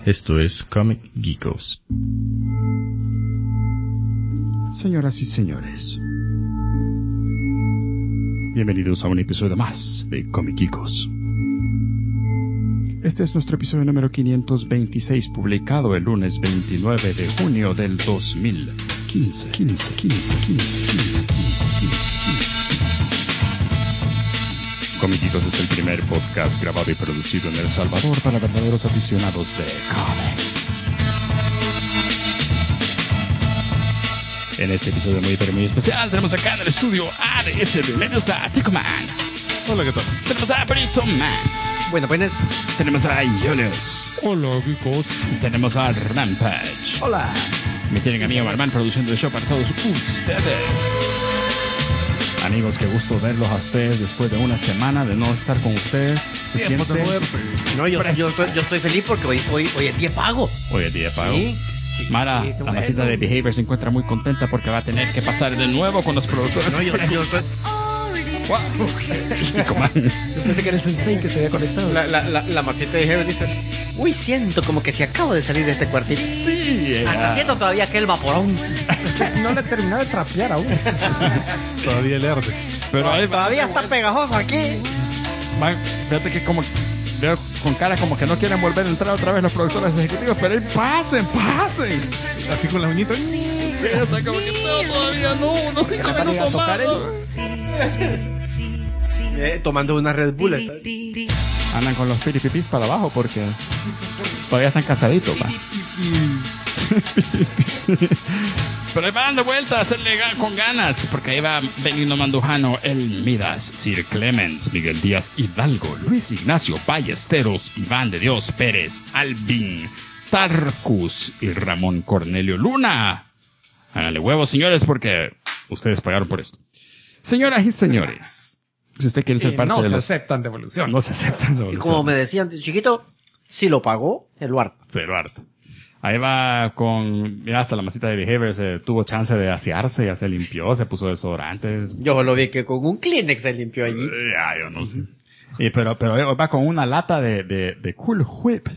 Esto es Comic Geekos. Señoras y señores, bienvenidos a un episodio más de Comic Geekos. Este es nuestro episodio número 526, publicado el lunes 29 de junio del 2015. Comic Geekos es el primer podcast grabado y producido en El Salvador para verdaderos aficionados de cómics. En este episodio muy especial tenemos acá en el estudio ADS. Bienvenidos a Ticoman. Hola, ¿qué tal? Tenemos a Brito Man. Buenas. Tenemos a Julius. Hola, Geekos. Tenemos a Rampage. Hola. Me tienen a mí, Marman, produciendo el show para todos ustedes. Amigos, qué gusto verlos a ustedes después de una semana de no estar con ustedes. Se siente... No, yo estoy feliz porque hoy es día pago. Hoy es día de pago. Sí. Mara, la masita de Behavior se encuentra muy contenta porque va a tener que pasar de nuevo con los productores. No, yo estoy... Wow. Yo pensé que era el sensei que se había conectado. La masita de Behavior dice: uy, siento como que si acabo de salir de este cuartito. Sí, hasta siento todavía aquel vaporón. No le he terminado de trapear aún. Todavía le arde. Pero ahí todavía está pegajoso aquí. Fíjate que como veo con cara como que no quieren volver a entrar otra vez los productores ejecutivos, pero ahí pasen. Así con las uñitas. Sí, está como que todavía no, unos 5 minutos más. Tomando una Red Bull. Andan con los piripipis para abajo porque todavía están casaditos, pa. Pero ahí van de vuelta a hacerle con ganas, porque ahí va Benigno Mandujano, El Midas, Sir Clemens, Miguel Díaz Hidalgo, Luis Ignacio Ballesteros, Iván de Dios Pérez, Alvin, Tarcus y Ramón Cornelio Luna. Háganle huevos, señores, porque ustedes pagaron por esto. Señoras y señores, si usted quiere ser parte de los... No se aceptan devolución. No se aceptan Y devolución. como me decían, chiquito, si lo pagó, el harta. Se lo harta. Ahí va con... Mira, hasta la masita de Behavior se tuvo chance de asearse, ya se limpió, se puso desodorantes. Yo lo vi que con un Kleenex se limpió allí. Yo no sé. Pero va con una lata de Cool Whip.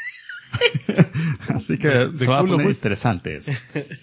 Así que se va a poner interesante eso.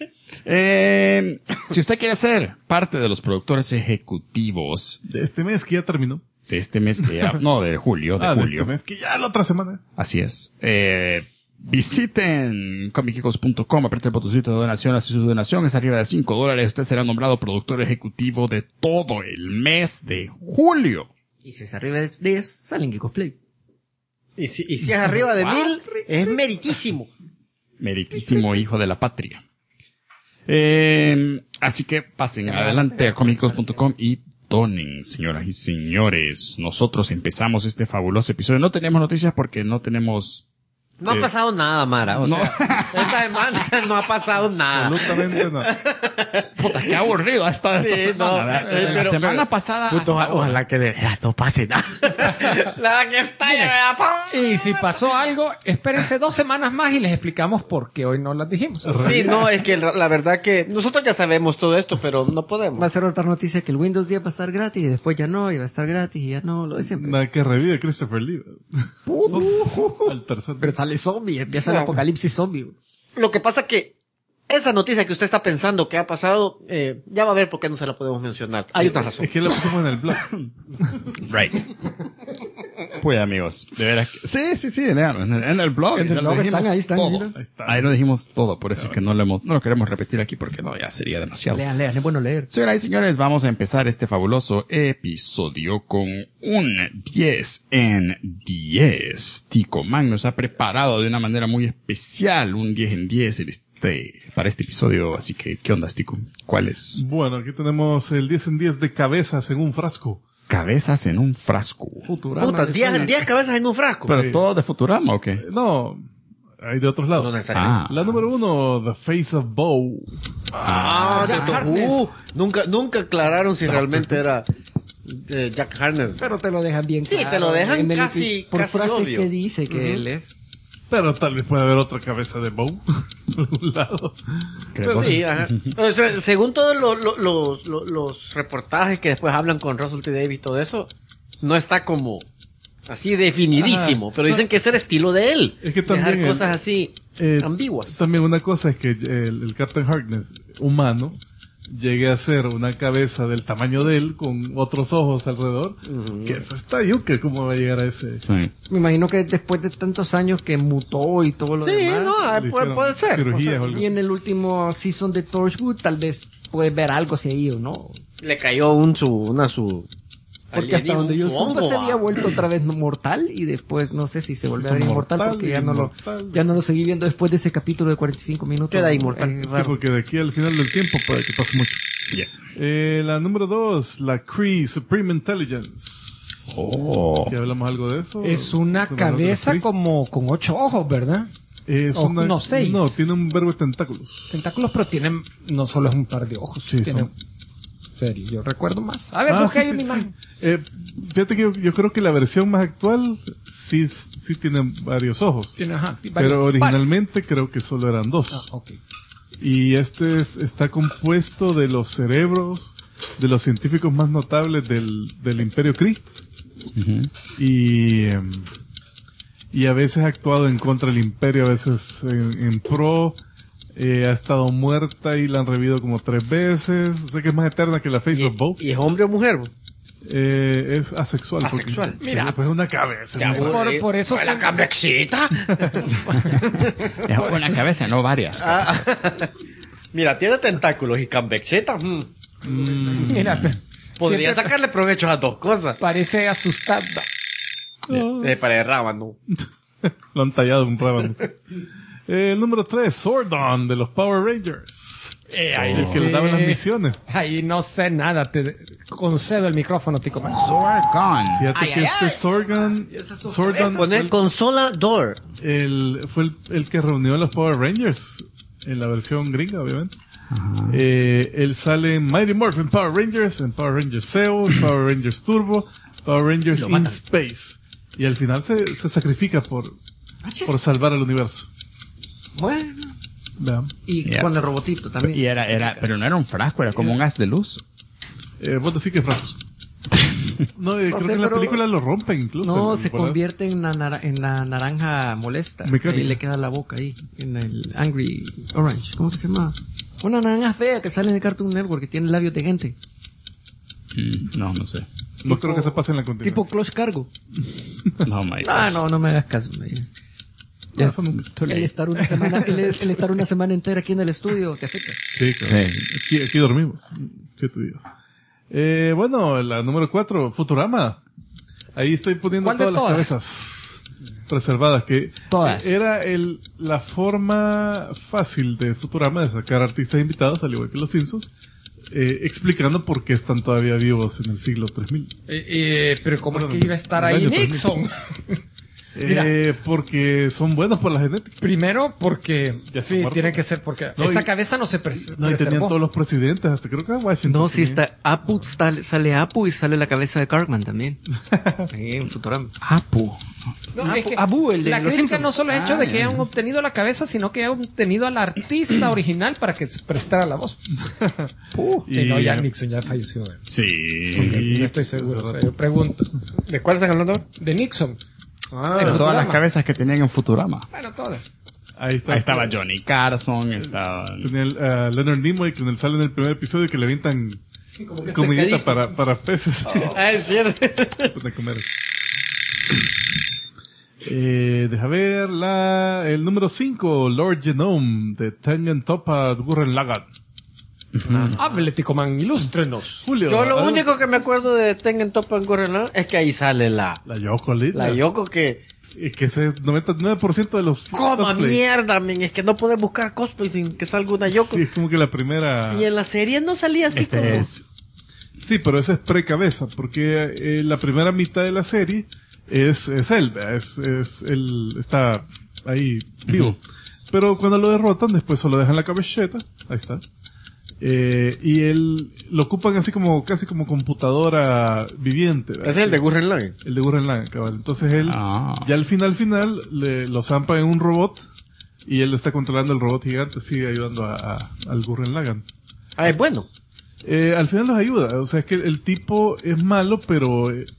Si usted quiere ser parte de los productores ejecutivos De este mes que ya terminó. de este mes que ya... No, de julio. De este mes que ya la otra semana. Así es. Visiten comicgeekos.com, apriete el botoncito de donación, así su donación es arriba de $5. Usted será nombrado productor ejecutivo de todo el mes de julio. Y si es arriba de 10, salen Geekos Play. Y si es arriba de 1000, es meritísimo. Meritísimo hijo de la patria. Así que pasen adelante a comicgeekos.com y donen, señoras y señores. Nosotros empezamos este fabuloso episodio. No tenemos noticias porque no tenemos... No ha pasado nada, Mara. O sea, esta semana no ha pasado nada. Absolutamente nada. Puta, qué aburrido esta semana. La semana pasada... Puto, ojalá que de verdad no pase nada. La que está ya. Y si pasó algo, espérense 2 semanas más y les explicamos por qué hoy no las dijimos. Sí, no, es que la verdad que nosotros ya sabemos todo esto, pero no podemos. Va a ser otra noticia que el Windows 10 va a estar gratis y después ya no, y va a estar gratis y ya no, lo de siempre. Nada que revive Christopher Lee. Al tercer. Pero sale zombie, empieza el apocalipsis zombie. Lo que pasa que esa noticia que usted está pensando que ha pasado, ya va a ver por qué no se la podemos mencionar. Hay otra razón. Es que la pusimos en el blog. Right. Pues amigos, de veras que... Sí, en el blog. En el blog están, ahí están. Todo. Ahí lo dijimos todo, por eso es que no lo queremos repetir aquí porque no, ya sería demasiado. Lean, es bueno leer. Señoras y señores, vamos a empezar este fabuloso episodio con un 10 en 10. Tico Man nos ha preparado de una manera muy especial un 10 en 10 para este episodio, así que, ¿qué onda, Tico? ¿Cuál es? Bueno, aquí tenemos el 10 en 10 de cabezas en un frasco. Cabezas en un frasco. Futurama. Puta, 10 cabezas en un frasco. ¿Pero Sí. todo de Futurama o qué? No, hay de otros lados. No necesariamente. La número 1, The Face of Bow. Nunca aclararon si realmente era Jack Harkness. Pero te lo dejan bien Sí, claro. te lo dejan en el- casi por casi frase obvio. que dice que él es. Pero tal vez pueda haber otra cabeza de Bow. Por algún lado. ¿Creemos? Sí, ajá. O sea, según todos los reportajes que después hablan con Russell T. Davies y todo eso, no está como Así definidísimo. Ajá. Pero dicen que ese era estilo de él. Es que también dejar cosas así ambiguas. También una cosa es que el Captain Harkness humano llegue a ser una cabeza del tamaño de él con otros ojos alrededor. Que eso está yuca, ¿cómo va a llegar a ese? Sí. Me imagino que después de tantos años que mutó y todo lo demás. Sí, no, puede ser. Cirugía, y en el último season de Torchwood tal vez puedes ver algo así ahí o no. Le cayó su porque hasta donde yo supe se había vuelto otra vez mortal y después no sé si se volvió a ver inmortal porque ya no lo seguí viendo después de ese capítulo de 45 minutos. Queda inmortal. Sí, porque de aquí al final del tiempo puede que pase mucho. Yeah. La número 2, la Kree Supreme Intelligence. ¿Ya hablamos algo de eso? Es una cabeza como con 8 ojos, ¿verdad? No, 6. No, tiene un verbo de tentáculos. Tentáculos, pero tienen, no solo es un par de ojos. Sí, tiene serie, yo recuerdo más. A ver, busqué ahí una imagen. Fíjate que yo creo que la versión más actual sí tiene varios ojos. Pero originalmente creo que solo eran 2. Okay. Y está compuesto de los cerebros de los científicos más notables del Imperio Kree. Y a veces ha actuado en contra del Imperio, a veces en pro. Ha estado muerta y la han revivido como 3 veces. O sea que es más eterna que la Face of Both. ¿Y es hombre o mujer? Es asexual. Asexual. Mira, pues una cabeza. Por eso la cabecita. Es una cabeza, no varias. Mira, tiene tentáculos y convexeta. Mira, podría sacarle provecho a 2 cosas. Parece asustada. Parece rábano. Lo han tallado un rábano. El número 3, Zordon de los Power Rangers. Ahí que le daban las misiones. Ahí no sé nada, te concedo el micrófono, Tico Man. Zordon. Fíjate que Zordon poner consola door. Fue el que reunió a los Power Rangers en la versión gringa, obviamente. Él sale en Mighty Morphin Power Rangers, en Power Rangers Zeo, en Power Rangers Turbo, Power Rangers in Space. Y al final se sacrifica por salvar al universo. Bueno. Vean. Y con el robotito también. Y pero no era un frasco, era como un haz de luz. Vos decís que es frasco. No, creo que en la película lo rompen incluso. No, se convierte en la naranja molesta. Mecánica. Y le queda la boca ahí, en el Angry Orange. ¿Cómo que se llama? Una naranja fea que sale en el Cartoon Network que tiene labios de gente. No sé. No creo que se pase en la continuación. Tipo Clutch Cargo. No, my no me hagas caso. El estar una semana entera aquí en el estudio te afecta. Sí, claro. Sí. Aquí dormimos 7 días. Bueno, la número 4, Futurama. Ahí estoy poniendo todas las cabezas preservadas. Que todas. Era la forma fácil de Futurama de sacar artistas invitados, al igual que los Simpsons. Explicando por qué están todavía vivos en el siglo 3000. Pero ¿cómo es que iba a estar ahí Nixon? Porque son buenos por la genética. Primero porque tiene que ser porque esa cabeza no se preservó. No, y tenían todos los presidentes, hasta creo que Washington. No, sí está Apu, sale Apu y sale la cabeza de Cartman también. Ahí en Futurama. Apu. No, es que Abu, el de la los crítica Simpsons. no solo ha hecho de que hayan obtenido la cabeza, sino que hayan obtenido al artista original para que se prestara la voz. Y no, ya Nixon ya falleció. Sí. No estoy seguro. O sea, yo pregunto. ¿De cuál están hablando? De Nixon. Pero todas las cabezas que tenían en Futurama. Bueno, todas. Ahí estaba Johnny Carson, estaba... Tenía Leonard Nimoy, que sale en el primer episodio, que le avientan comidita para peces. Es cierto. Para comer. Deja ver el número 5, Lord Genome, de Tengen Toppa Gurren Lagann. Hable, Tico Man, ilústrenos. Julio. Yo lo único que me acuerdo de Tengen Toppa Gurren Lagann es que ahí sale la Yoko linda. La Yoko que ese 99% de los ¡cómo cosplay. mierda, men! Es que no puedes buscar cosplay sin que salga una Yoko. Sí, es como que la primera... Y en la serie no salía así como... Sí, pero esa es pre-cabeza, porque la primera mitad de la serie es él, él está ahí vivo. Pero cuando lo derrotan, después solo dejan la cabeceta, ahí está. Y él lo ocupan así como casi como computadora viviente. ¿Verdad? Es el de Gurren Lagann. El de Gurren Lagann, cabal. Entonces él, ya al final, lo zampa en un robot y él está controlando el robot gigante, sigue ayudando al Gurren Lagann. Es bueno. Al final los ayuda, o sea, es que el tipo es malo, pero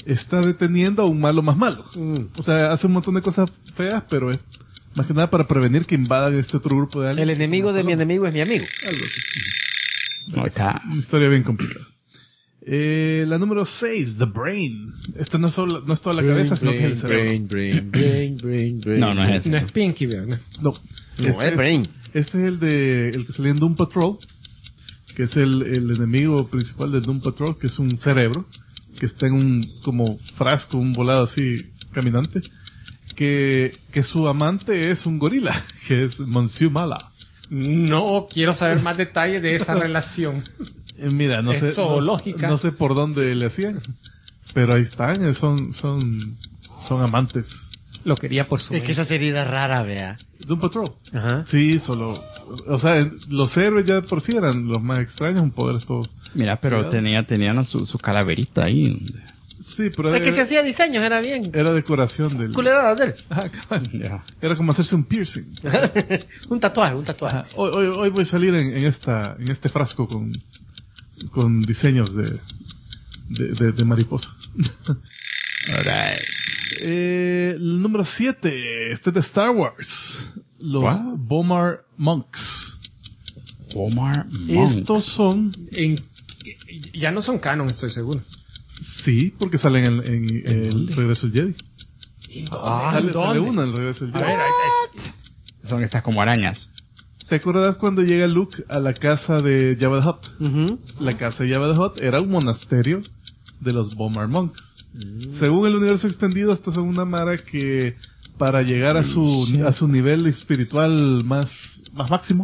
está deteniendo a un malo más malo. O sea, hace un montón de cosas feas, pero es más que nada para prevenir que invadan este otro grupo de aliens. El enemigo de mi enemigo es mi amigo. Algo así. No, está. Una historia bien complicada. La número 6, The Brain. Esto no es toda la cabeza, sino que es el cerebro. Brain. No, no es ese. No es Pinky, ¿verdad? No. Es Brain. Este es el que salía en Doom Patrol, que es el enemigo principal de Doom Patrol, que es un cerebro, que está en un como frasco, un volado así caminante, que su amante es un gorila, que es Monsieur Mala. No quiero saber más detalles de esa relación. Mira, no Es sé, zoológica. no sé por dónde le hacían, pero ahí están, son amantes. Lo quería por su... Es que esa serie era rara, vea. Doom Patrol. Ajá. Sí, o sea, los héroes ya por sí eran los más extraños, un poder todo. Mira, pero tenían su calaverita ahí. Sí, pero Es que se hacía diseños, era bien. era decoración del... Culerada de él. Ah, cabal. Ya. Era como hacerse un piercing. un tatuaje. Ajá. Hoy voy a salir en este frasco con diseños de mariposa. Alright. El número 7, este es de Star Wars. Los What? Bomar Monks. Omar Monks. Estos son... Ya no son canon, estoy seguro. Sí, porque salen en el Regreso del Jedi. Sale uno en el Regreso del A Jedi. ver, Son estas como arañas. ¿Te acuerdas cuando llega Luke a la casa de Jabba the Hutt? La casa de Jabba the Hutt era un monasterio de los Bomar Monks. Según el universo extendido, estos son una mara que para llegar a su nivel espiritual más máximo,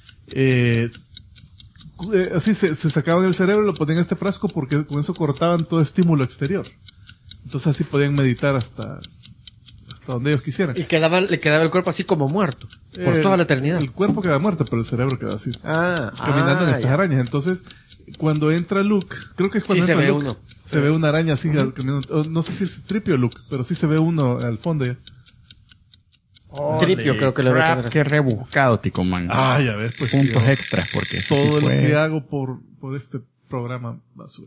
así se sacaban el cerebro y lo ponían en este frasco porque con eso cortaban todo estímulo exterior. Entonces así podían meditar hasta donde ellos quisieran. Y le quedaba el cuerpo así como muerto. Por toda la eternidad. El cuerpo queda muerto, pero el cerebro queda así. Caminando en estas arañas. Entonces, cuando entra Luke, creo que es cuando Sí, entra se ve Luke, uno. se ve una araña así caminando. No sé si es Tripio o Luke, pero sí se ve uno al fondo ya. Tripio creo que lo ve Crap, qué rebuscado, Ticoman. Ah, ya ves, pues Puntos sí, extras, porque eso todo sí lo fue... que hago por este programa basura.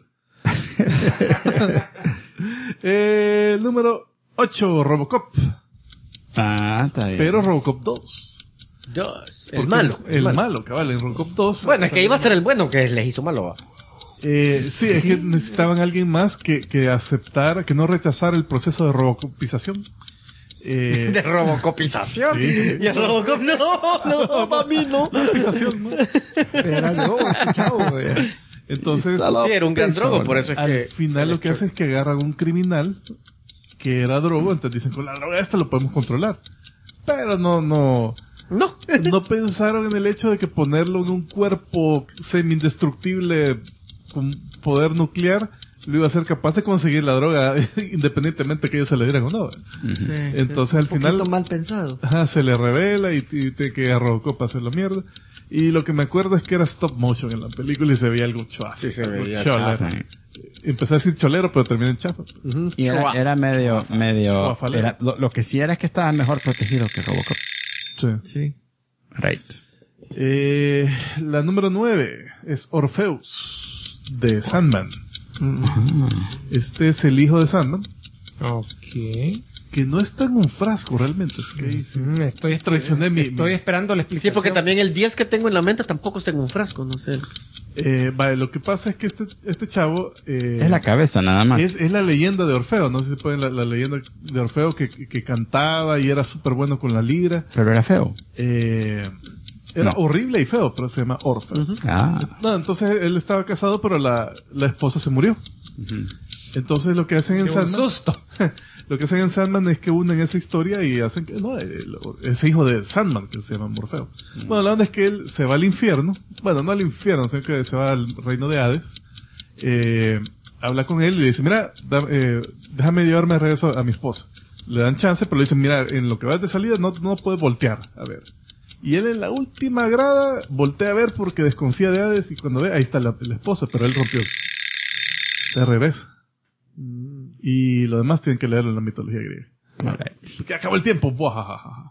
El número 8, Robocop. Está bien. Pero Robocop 2. El Porque malo. El malo, cabal, en Robocop 2. Bueno, es que iba a ser el bueno que les hizo malo. Sí, es que necesitaban alguien más que aceptara, que no rechazara el proceso de robocopización. De robocopización. Sí. Y el Robocop, no, mami, no. Robocopización, ¿no? Era drogo este chavo, güey. Entonces, Sí, era un gran drogo, por eso es al que... final lo que hace es que agarran un criminal que era drogo, entonces dicen, con la droga esta lo podemos controlar. Pero no pensaron en el hecho de que ponerlo en un cuerpo semi-indestructible con poder nuclear lo iba a ser capaz de conseguir la droga independientemente que ellos se le dieran o no. Sí, Entonces al un poquito final mal pensado. se le revela y tiene que a Robocop hacerlo mierda. Y lo que me acuerdo es que era stop motion en la película y se veía algo chafa. Sí, se algo veía cholero. chafa. Empecé a decir cholero, pero terminé en chafa. Y era medio... Suafalero. Lo que sí era es que estaba mejor protegido que Robocop. Sí. Sí. Right. La número 9 es Orpheus de Sandman. Este es el hijo de Sandman, Ok. que no está en un frasco realmente. Es que ahí sí. Estoy esperando la Sí, explicación. porque también el 10 que tengo en la mente tampoco está en un frasco, no sé. Vale, lo que pasa es que este chavo Es la cabeza nada más. es la leyenda de Orfeo. No sé si se pueden la leyenda de Orfeo que cantaba y era súper bueno con la lira. Pero era feo. Era No. horrible y feo, pero se llama Orfeo. No, entonces él estaba casado, pero la esposa se murió. Entonces lo que hacen en Qué un Sandman, susto. lo que hacen en Sandman es que unen esa historia y hacen que es hijo de Sandman, que se llama Morfeo. Bueno, la onda es que él se va al infierno. Bueno, no al infierno, sino que se va al reino de Hades. Habla con él y le dice, mira, déjame llevarme de regreso a mi esposa. Le dan chance, pero le dicen, mira, en lo que vas de salida no puedes voltear. A ver. Y él en la última grada voltea a ver porque desconfía de Hades y cuando ve, ahí está la esposa, pero él rompió. Se regresa. Y lo demás tienen que leerlo en la mitología griega. Que acabó el tiempo. Buajajaja.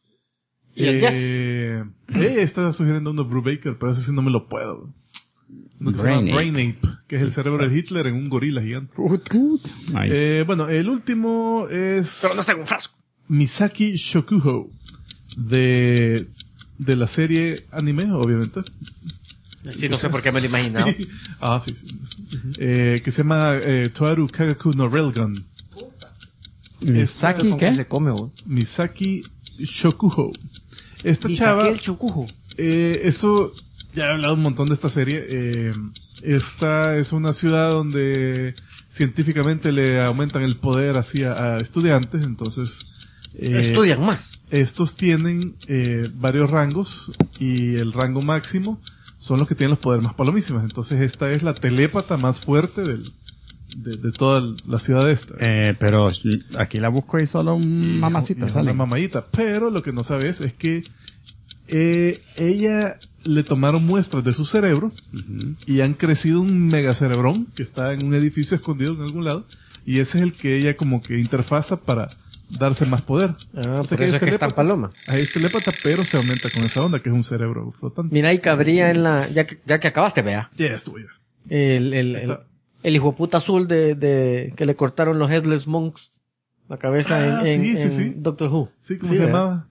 Y el Está sugiriendo uno Brubaker, pero ese sí no me lo puedo. Uno que se llama Brain Ape, que es el cerebro de Hitler en un gorila gigante. Nice. Bueno, el último es... Pero no está en un frasco. Misaki Shokuho, de la serie anime, obviamente. Sí, no sé por qué me lo imaginaba. Sí. Que se llama Toaru Kagaku no Railgun. ¿Misaki qué? Se come, ¿o? Misaki Shokuho. Esta Misaki chava... el Chocujo. Esto... Ya he hablado un montón de esta serie. Esta es una ciudad donde científicamente le aumentan el poder así a estudiantes, entonces... Estudian más. Estos tienen varios rangos y el rango máximo son los que tienen los poderes más palomísimas. Entonces esta es la telépata más fuerte de toda la ciudad esta. Pero aquí la busco y solo un mamacita sale. Una mamadita. Pero lo que no sabes es que ella le tomaron muestras de su cerebro y han crecido un megacerebrón que está en un edificio escondido en algún lado, y ese es el que ella como que interfaza para darse más poder. Por eso es que está en paloma. Ahí es telépata, pero se aumenta con esa onda que es un cerebro flotante. Mira, y cabría en la... Ya que acabaste, vea. Ya estuvo ya. El hijo puta azul de que le cortaron los Headless Monks la cabeza en Doctor Who. Sí, ¿cómo se llamaba?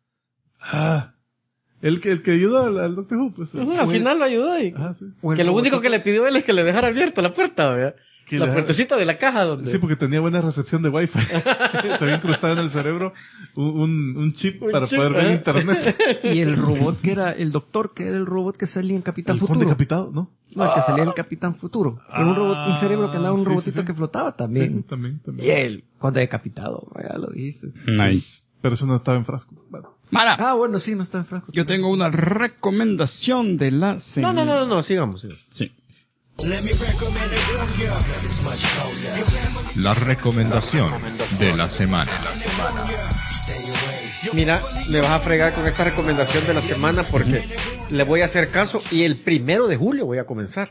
El que ayudó al Doctor Who, pues. Al final lo ayudó y... Sí. Que lo único que le pidió él es que le dejara abierta la puerta, ¿verdad? La puertecita de la caja donde... Sí, porque tenía buena recepción de Wi-Fi. Se había incrustado en el cerebro un chip para poder ver internet. Y el robot que era, el doctor que era el robot que salía en Capitán Futuro. Decapitado, ¿no? No, el que salía en Capitán Futuro. Era un robot, un cerebro que andaba, un robotito que flotaba también. Sí, también. Y él, cuando decapitado, ya lo dijiste. Nice. Pero eso no estaba en frasco. Bueno. Mara, Bueno, sí, no está en frasco. yo tengo una recomendación de la semana. No, sigamos. Sí. La recomendación de la semana. Mira, me vas a fregar con esta recomendación de la semana porque le voy a hacer caso y el 1 de julio voy a comenzar.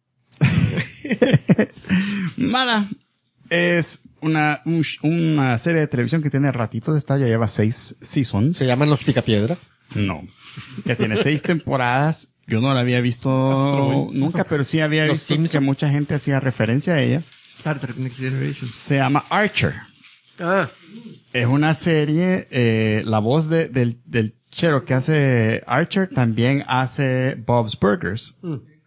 Mara es una serie de televisión que tiene ratito de estar, ya lleva 6 seasons. ¿Se llaman Los Picapiedra? No. Ya tiene 6 temporadas. Yo no la había visto nunca, pero sí había Los visto Simpson. que mucha gente hacía referencia a ella. Star Trek Next Generation. Se llama Archer. Ah, Es una serie, la voz del chero que hace Archer también hace Bob's Burgers.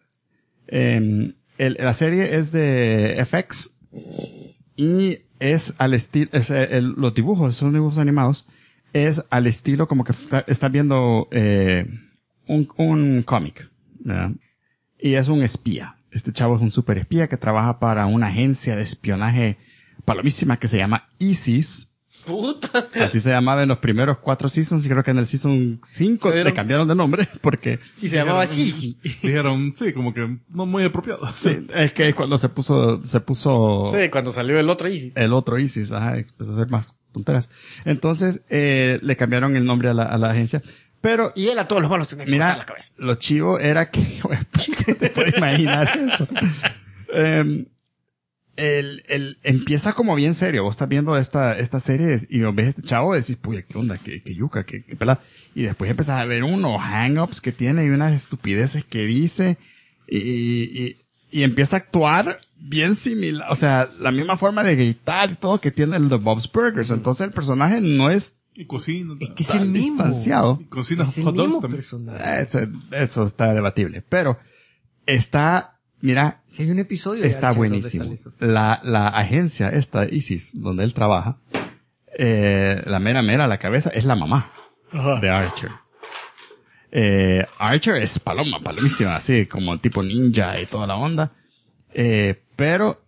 La serie es de FX y es al estilo, los dibujos, son dibujos animados, es al estilo como que está viendo un cómic, ¿verdad? Y es un espía. Este chavo es un super espía que trabaja para una agencia de espionaje palomísima que se llama ISIS. puta. Así se llamaba en los primeros 4 seasons, y creo que en el season 5 le cambiaron de nombre porque... Y se llamaba Sisi. Dijeron, sí, como que no muy apropiado. Sí, es que cuando se puso Sí, cuando salió el otro Easy. el otro ISIS, empezó a hacer más tonteras. Entonces, le cambiaron el nombre a la agencia. Pero, Y él a todos los malos tenía que cortar mira, la cabeza. lo chivo era que, te puedes imaginar eso. Empieza como bien serio. Vos estás viendo esta serie y ves a este chavo y decís, puya, qué onda, qué yuca, qué pelada. Y después empiezas a ver unos hang-ups que tiene y unas estupideces que dice y empieza a actuar bien similar, o sea, la misma forma de gritar y todo que tiene el de Bob's Burgers. Entonces el personaje no es Y cocina. Es que es el mismo. distanciado. Y cocina Es el hot dogs mismo también. personaje. Eso está debatible. Pero está, mira, Si hay un episodio de está Archer donde buenísimo. sale eso. La agencia esta, ISIS, donde él trabaja, la mera, la cabeza, es la mamá de Archer. Archer es palomísima, así como tipo ninja y toda la onda. Pero,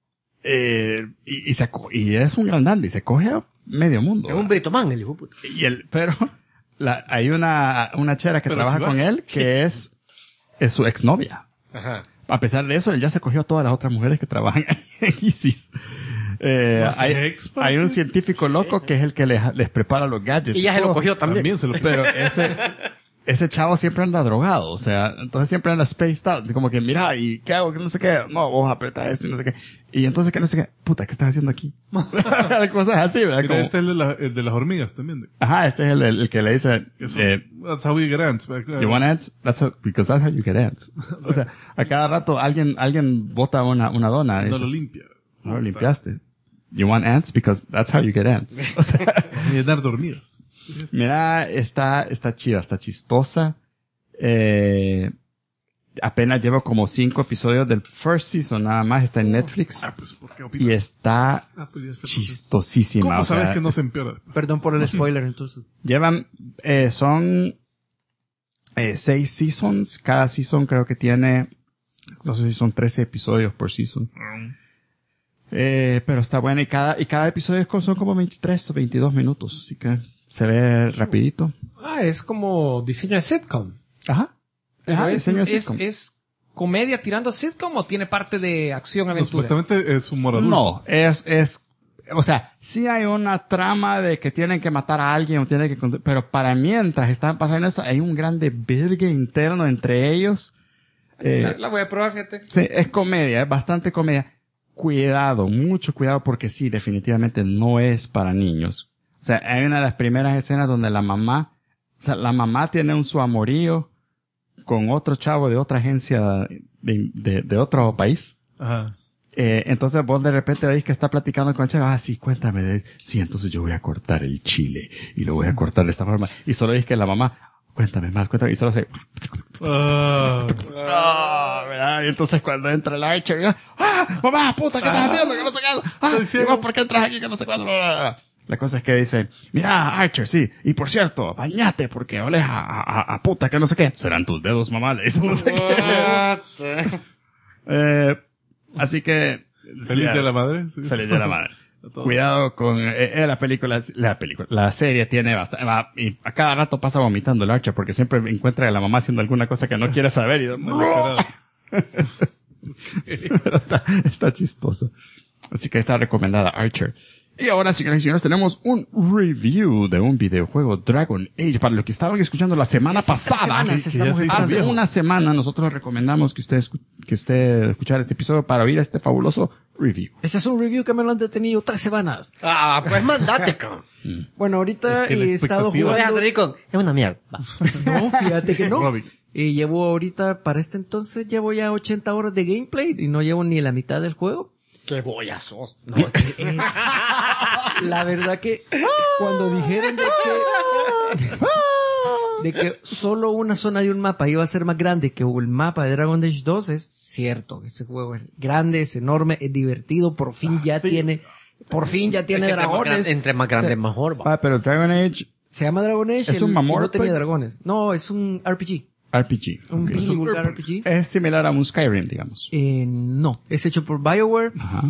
y es un gran dandy, se coge a medio mundo. Es un britomán, el hijo puta. Pero, hay una chera que Pero trabaja chivas. con él que es su exnovia. Ajá. A pesar de eso, él ya se cogió a todas las otras mujeres que trabajan en ISIS. Hay un científico loco que es el que les prepara los gadgets. Y ya se lo todo. cogió también. También se lo Pero ese chavo siempre anda drogado, o sea, entonces siempre anda spaced out, como que mira, ¿y qué hago? Que no sé qué, no, vos apreta esto y no sé qué, y entonces que no sé qué, puta, ¿qué estás haciendo aquí? Cosas así, ¿verdad? Mira, Como, este es el de las hormigas también. ajá, este es el que le dice, That's how we get ants. you want ants? Because that's how you get ants. O sea, a cada rato alguien bota una dona. No lo limpia. No lo limpiaste. You want ants? Because that's how you get ants. O sea, Llenar de hormigas. mira, está chida, está chistosa. Apenas llevo como 5 episodios del first season, nada más, está en Netflix. Pues, ¿por qué opinas? Y está Pues ya sé por qué. chistosísima. ¿Cómo o sea, sabes que no se empeora? Perdón por el spoiler, entonces. llevan, son 6 seasons. Cada season creo que tiene, no sé si son 13 episodios por season. Pero está buena y cada episodio son como 23 o 22 minutos, así que se ve rapidito. Es como diseño de sitcom. Ajá. Pero Diseño de sitcom. ¿Es comedia tirando a sitcom o tiene parte de acción No, aventura? supuestamente es humor adulto. No, o sea, sí hay una trama de que tienen que matar a alguien o tienen que, pero para mientras están pasando eso, hay un grande virgue interno entre ellos. La voy a probar, fíjate. Sí, es comedia, es bastante comedia. Cuidado, mucho cuidado porque sí, definitivamente no es para niños. O sea, hay una de las primeras escenas donde la mamá tiene un su amorío con otro chavo de otra agencia de otro país. Ajá. Entonces vos de repente veis que está platicando con el chavo. Sí, cuéntame. Sí, entonces yo voy a cortar el chile y lo voy a cortar de esta forma. Y solo veis que la mamá, cuéntame más, y solo se... ¿verdad? Y entonces cuando entra el Archer, yo, mamá, puta, ¿qué estás haciendo? Que no sé qué. ¿Y vos por qué entras aquí? Que no sé cuándo. La cosa es que dice, mira, Archer, sí, y por cierto, bañate porque oles a puta, que no sé qué. Serán tus dedos, mamá, le dice no sé qué. Así que... Feliz sí, de la madre. Sí. Feliz de la madre. Cuidado con la serie tiene bastante, y a cada rato pasa vomitando el Archer porque siempre encuentra a la mamá haciendo alguna cosa que no quiere saber y pero está chistoso. Así que está recomendada Archer. Y ahora, señoras y señores, tenemos un review de un videojuego Dragon Age. Para los que estaban escuchando la semana pasada, hace una semana nosotros recomendamos que usted escuchara este episodio para oír este fabuloso review. Ese es un review que me lo han detenido 3 semanas. Pues mandate, cabrón. Bueno, ahorita Es que la he estado expectativa- jugando... Es una mierda. No, fíjate que no. Robin. Llevo ahorita, para este entonces, llevo ya 80 horas de gameplay y no llevo ni la mitad del juego. Qué boya sos. No, la verdad que cuando dijeron de que solo una zona de un mapa iba a ser más grande que el mapa de Dragon Age 2, es cierto. Ese juego es grande, es enorme, es divertido, por fin ya tiene dragones. Entre más grande, mejor. Va. Pero Dragon Age Se llama Dragon Age. ¿Es un y Mamor, no tenía pues? dragones. No, es un RPG. RPG. Un Ok. really vulgar RPG. Es similar a un Skyrim, digamos. No, es hecho por BioWare. Ajá.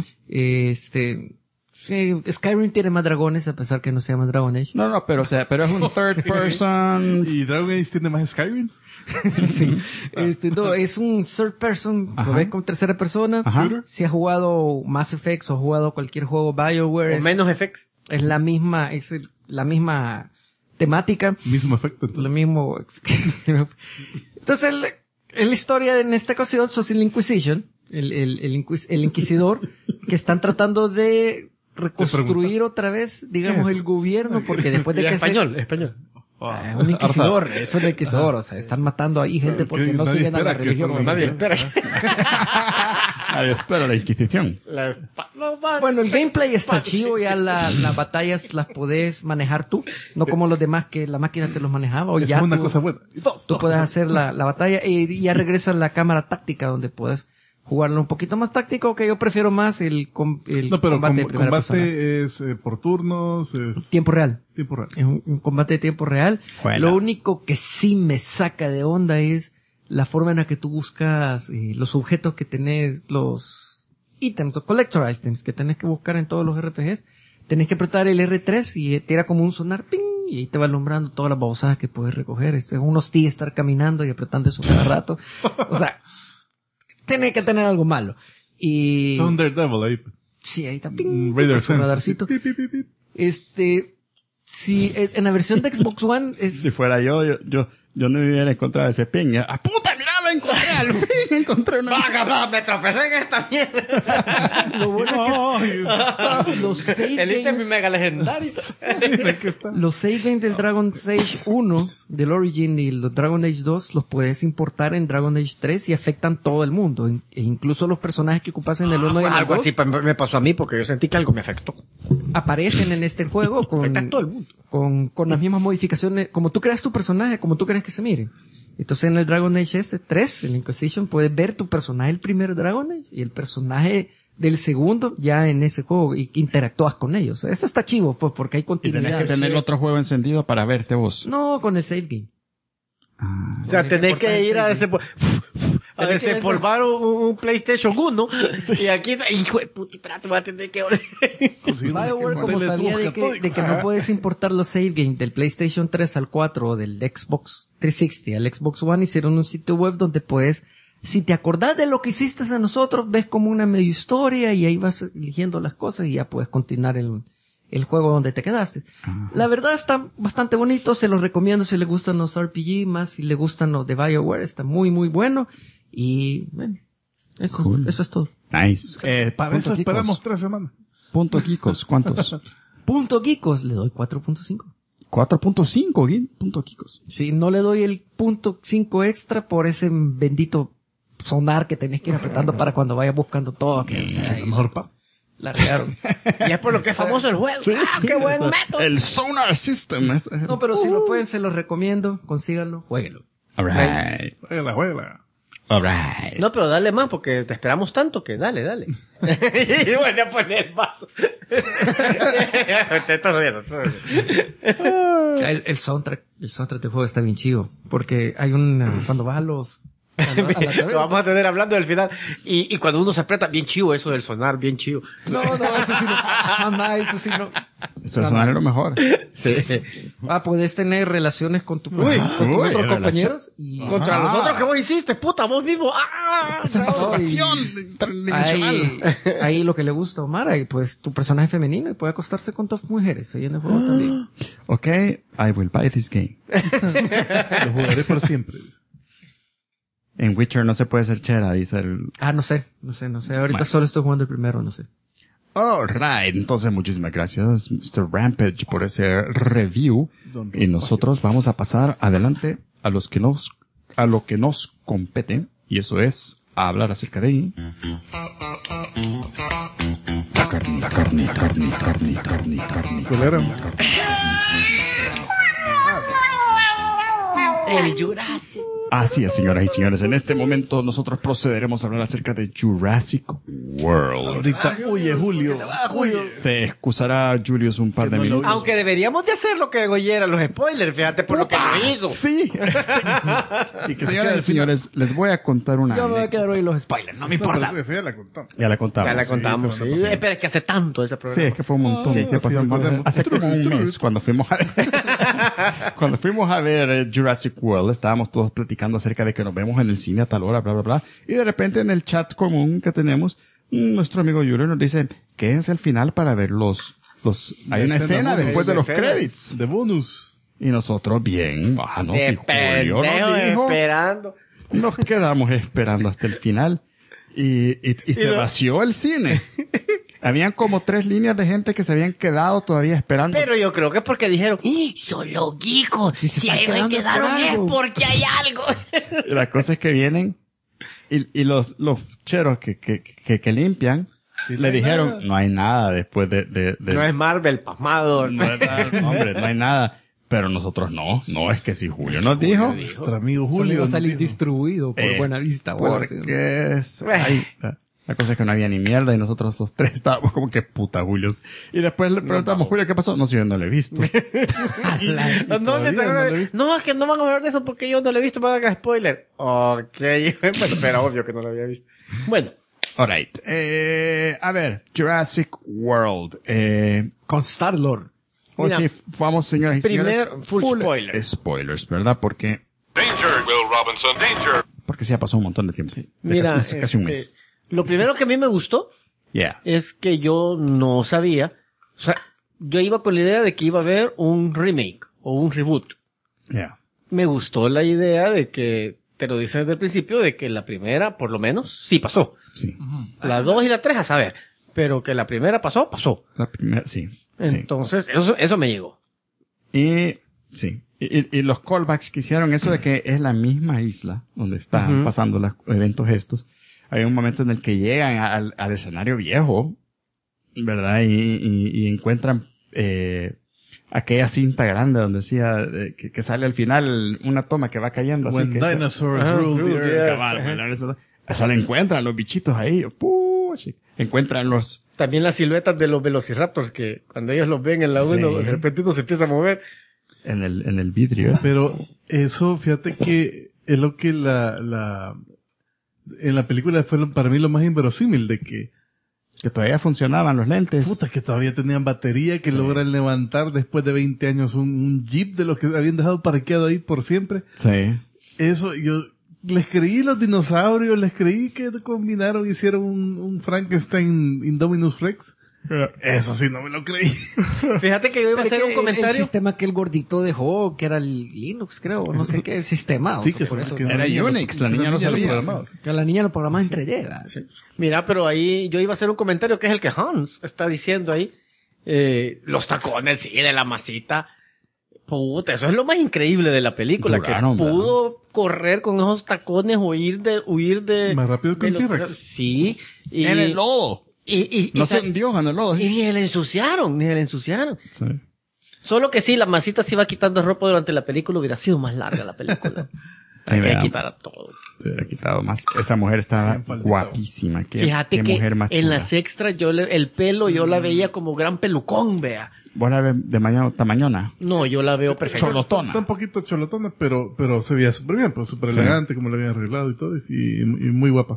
Sí, Skyrim tiene más dragones a pesar que no se llama Dragon Age. No, pero es un third person. ¿Y Dragon Age tiene más Skyrim? Sí. No, es un third person, Ajá. se ve con tercera persona. Ajá. Si ha jugado Mass Effect o ha jugado cualquier juego BioWare, O menos FX. es la misma temática, Mismo efecto. lo mismo. Entonces, la historia en esta ocasión sos el Inquisition, el inquisidor, que están tratando de reconstruir otra vez, digamos, el gobierno, porque después de que Español. un inquisidor, es un inquisidor, o sea, están matando ahí gente porque no nadie siguen a la espera que religión. fuera Nadie Sí. espera. Nadie espera la Inquisición. Bueno, el gameplay está chido, ya las batallas las podés manejar tú, no como los demás que la máquina te los manejaba, o Esa ya es una tú, cosa buena. Y dos. tú puedes hacer la batalla y ya regresa la cámara táctica donde puedes jugarlo un poquito más táctico, que yo prefiero más el No, pero combate de primera persona. combate es por turnos, es Tiempo real. tiempo real. Es un combate de tiempo real. Juela. Lo único que sí me saca de onda es la forma en la que tú buscas los objetos que tenés, los ítems, los collector items que tenés que buscar en todos los RPGs. Tenés que apretar el R3 y te da como un sonar, ¡ping! Y ahí te va alumbrando todas las babosadas que puedes recoger. Es un hostia estar caminando y apretando eso cada rato. O sea, tiene que tener algo malo. Y... Son Daredevil ahí. Sí, ahí está, ¡ping! Raider Con su Sense. radarcito. Pip, pip, pip, pip. Sí, en la versión de Xbox One es... Si fuera yo yo no hubiera encontrado ese ping. ¡Ah, puta, mira, lo encontré! Al fin encontré una... ¡Vaga, me tropecé en esta mierda! Lo bueno es que los save El ítem games, mega legendario. los save games del Dragon Age 1, del Origin y los Dragon Age 2, los puedes importar en Dragon Age 3 y afectan todo el mundo. E incluso los personajes que ocupas en el 1 y en el Algo 2 así me pasó a mí porque yo sentí que algo me afectó. aparecen en este juego Afecta a todo el mundo. con las mismas modificaciones, como tú creas tu personaje, como tú crees que se mire. Entonces en el Dragon Age 3, en Inquisition, puedes ver tu personaje el primer Dragon Age y el personaje del segundo ya en ese juego y que interactúas con ellos. Eso está chivo, pues, porque hay Y continuidad. tenés que tener el otro juego encendido para verte vos. No, con el save game. O sea, tenés que ir a desempolvar un PlayStation 1 y aquí, hijo de puta, espérate, voy a tener que... BioWare, como sabía de que no puedes importar los save games del PlayStation 3 al 4 o del Xbox 360 al Xbox One, hicieron un sitio web donde puedes, si te acordás de lo que hiciste a nosotros, ves como una medio historia y ahí vas eligiendo las cosas y ya puedes continuar el juego donde te quedaste. La verdad está bastante bonito, se los recomiendo si les gustan los RPG, más si les gustan los de BioWare, está muy muy bueno y bueno, eso es todo. Nice. Para eso esperamos 3 semanas. Punto Kikos, ¿cuántos? Punto Geekos, le doy 4.5. 4.5, punto Kikos. Sí, no le doy el punto 5 extra por ese bendito sonar que tenés que ir apretando para cuando vayas buscando todo. Que, o sea, La mejor parte. la regaron. Y es por lo que es famoso el juego. ¡Qué buen método! El Sonar System. No, pero si lo pueden, se los recomiendo. Consíganlo, jueguenlo. Alright. Juégala. Alright. No, pero dale más porque te esperamos tanto que dale. Y bueno, a poner el vaso. Te estás riendo. El soundtrack del juego está bien chido. Porque hay cuando vas a los... Lo vamos a tener hablando del final. Y cuando uno se aprieta, bien chivo eso del sonar, bien chivo. No, eso sí no. Mamá, eso sí no. Eso sonar es lo mejor. Sí. Puedes tener relaciones con tus uy, otros compañeros y... Contra los otros que vos hiciste, puta, vos mismo. Esa es masturbación interdimensional. Ahí lo que le gusta a Omar, ahí, pues tu personaje femenino y puede acostarse con 2 mujeres ahí en el juego también. Ok, I will buy this game. Lo jugaré por siempre. En Witcher no se puede ser chera, dice el... No sé. Ahorita solo estoy jugando el primero, no sé. Alright, entonces muchísimas gracias, Mr. Rampage, por ese review. Y nosotros vamos a pasar adelante a lo que nos compete, y eso es a hablar acerca de... La carne. ¿Cuál era? El Jurassic. Así es, señoras y señores. En este momento nosotros procederemos a hablar acerca de Jurassic World. Ahorita huye Julio. Se excusará Julius un par de minutos. Aunque deberíamos de hacer lo que Goyera, los spoilers, fíjate por lo que no hizo. Sí. Y que Señoras y señores, les voy a contar una Yo me voy a anécdota. quedar hoy los spoilers, no me importa. Pero esa ya la contamos. Ya la contamos. Ya la contamos, sí, sí. semana Espera, es que hace tanto ese Sí, programa. es que fue un montón. Sí, ¿Qué pasó? sí, acordemos. Hace como un mes, cuando fuimos a ver Jurassic World, estábamos todos platicando acerca de que nos vemos en el cine a tal hora, bla, bla, bla. Y de repente en el chat común que tenemos, nuestro amigo Julio nos dice, quédense al final para ver hay una escena después de los credits. De bonus. Y nosotros, bien, no, De si Julio nos pendejo dijo, esperando. nos quedamos esperando hasta el final. Y se vació el cine. Habían como 3 líneas de gente que se habían quedado todavía esperando. Pero yo creo que es porque dijeron, solo geekos. Si ahí se quedaron es porque hay algo. Y la cosa es que vienen y los cheros que limpian le dijeron, no hay nada después de No es Marvel, pasmados. no es nada, hombre, no hay nada. Pero nosotros no, es que si Julio nos dijo, Nuestro amigo Julio Julio. va a salir nos dijo. distribuido por Buena Vista. porque la cosa es que no había ni mierda y nosotros los 3 estábamos como que puta Julios. Y después le preguntamos, Julio, ¿qué pasó? No, si yo no lo he visto. No, es que no van a hablar de eso porque yo no lo he visto para que spoiler. Ok, bueno, pero obvio que no lo había visto. Bueno. Alright. A ver, Jurassic World. Con Star-Lord. O Mira, si vamos, señoras y señores. primer full spoiler. Spoilers, ¿verdad? Porque Danger, Will Robinson, danger. Porque sí ha pasado un montón de tiempo. Mira, Casi un mes. lo primero que a mí me gustó Yeah. es que yo no sabía, o sea, yo iba con la idea de que iba a haber un remake o un reboot. Yeah. me gustó la idea de que, te lo dicen desde el principio, de que la primera, por lo menos, sí pasó. Sí. La 2 y la 3 a saber. Pero que la primera pasó. La primera, sí. Entonces, eso me llegó. Y, sí. Y los callbacks que hicieron, eso de que es la misma isla donde están pasando los eventos estos. Hay un momento en el que llegan al escenario viejo, ¿verdad? Y encuentran, aquella cinta grande donde decía que sale al final una toma que va cayendo así. When que dinosaurs ruled the earth. cabal, se lo encuentran los bichitos ahí. ¡Puch! Encuentran los... También las siluetas de los velociraptors, que cuando ellos los ven en la 1, de repente uno se empieza a mover. En el vidrio. Pero eso, fíjate que es lo que en la película fue para mí lo más inverosímil, de que todavía funcionaban los lentes. puta, que todavía tenían batería, que logran levantar después de 20 años un jeep de los que habían dejado parqueado ahí por siempre. Sí. Eso, yo les creí los dinosaurios, les creí que combinaron, hicieron un Frankenstein Indominus Rex. Eso sí, no me lo creí. Fíjate que yo iba a hacer un comentario. El sistema que el gordito dejó, que era el Linux, creo, no sé qué sistema. Sí, o sea, que por eso. Era Unix, la niña no se lo programaba. Que la niña lo programaba entre ellas. Mira, pero ahí yo iba a hacer un comentario que es el que Hans está diciendo ahí. Los tacones, sí, de la masita. Puta, eso es lo más increíble de la película, Duraron, que pudo correr con esos tacones, huir de Más rápido que un los- T-Rex. Sí. Y, En el lodo. No se sa- hundió en el lodo. y ni se le ensuciaron. Sí. Solo que sí, la masita se iba quitando ropa durante la película, hubiera sido más larga la película. Hay que vean. quitar a todo. Se hubiera quitado más. Esa mujer estaba Bien faltado. guapísima. Fíjate qué que mujer más en chula. las extras el pelo yo la veía como gran pelucón, vea. ¿Vos la ves de mañana tamañona? No, yo la veo perfecta. Cholotona. Está un poquito cholotona, pero se veía súper bien, pues súper elegante, como lo habían arreglado y todo, y muy guapa.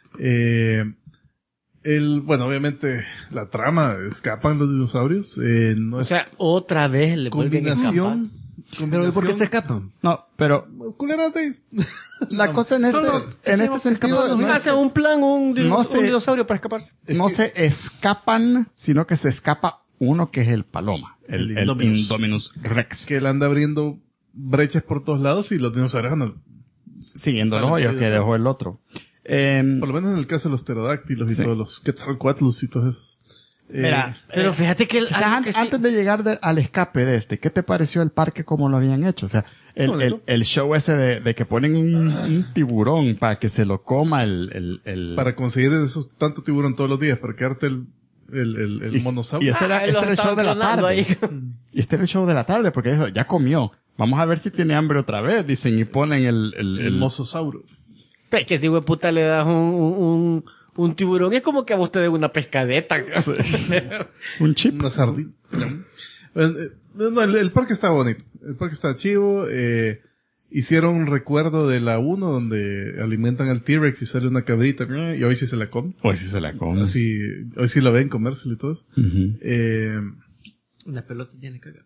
Bueno, obviamente, la trama, escapan los dinosaurios, no O es sea, otra vez le vuelven a escapar. combinación. ¿Por qué se escapan? No, pero Culerate. la cosa en este sentido Hace un plan, un sé. dinosaurio para escaparse. no se escapan, sino que se escapa uno que es el paloma, el El Indominus. Indominus Rex, Que él anda abriendo brechas por todos lados y los dinosaurios andan, siguiendo los Vale, hoyos que dejó el otro. por lo menos en el caso de los pterodáctilos y Sí. todos los Quetzalcoatlus y todos esos. Mira, Pero fíjate que quizás algo que sí- antes de llegar al escape de ¿qué te pareció el parque como lo habían hecho? O sea, Bonito. el show ese de que ponen un tiburón para que se lo coma el Para conseguir esos tanto tiburón todos los días, para quedarte el y monosaurio. este era, él los el show estaba de la clonando tarde. ahí. Y este era el show de la tarde porque dijo, ya comió. Vamos a ver si tiene hambre otra vez, dicen, y ponen el mososauro. Pe, que si güey puta le das un tiburón, es como que a vos te dé una pescadeta. un chip. Una sardina. No, el parque está bonito. El parque está chivo. Hicieron un recuerdo de la 1 donde alimentan al T-Rex y sale una cabrita y hoy sí se la come. Hoy sí se la come. Así, hoy sí la ven comérsela y todo eso. Ujú. La pelota tiene que cagar.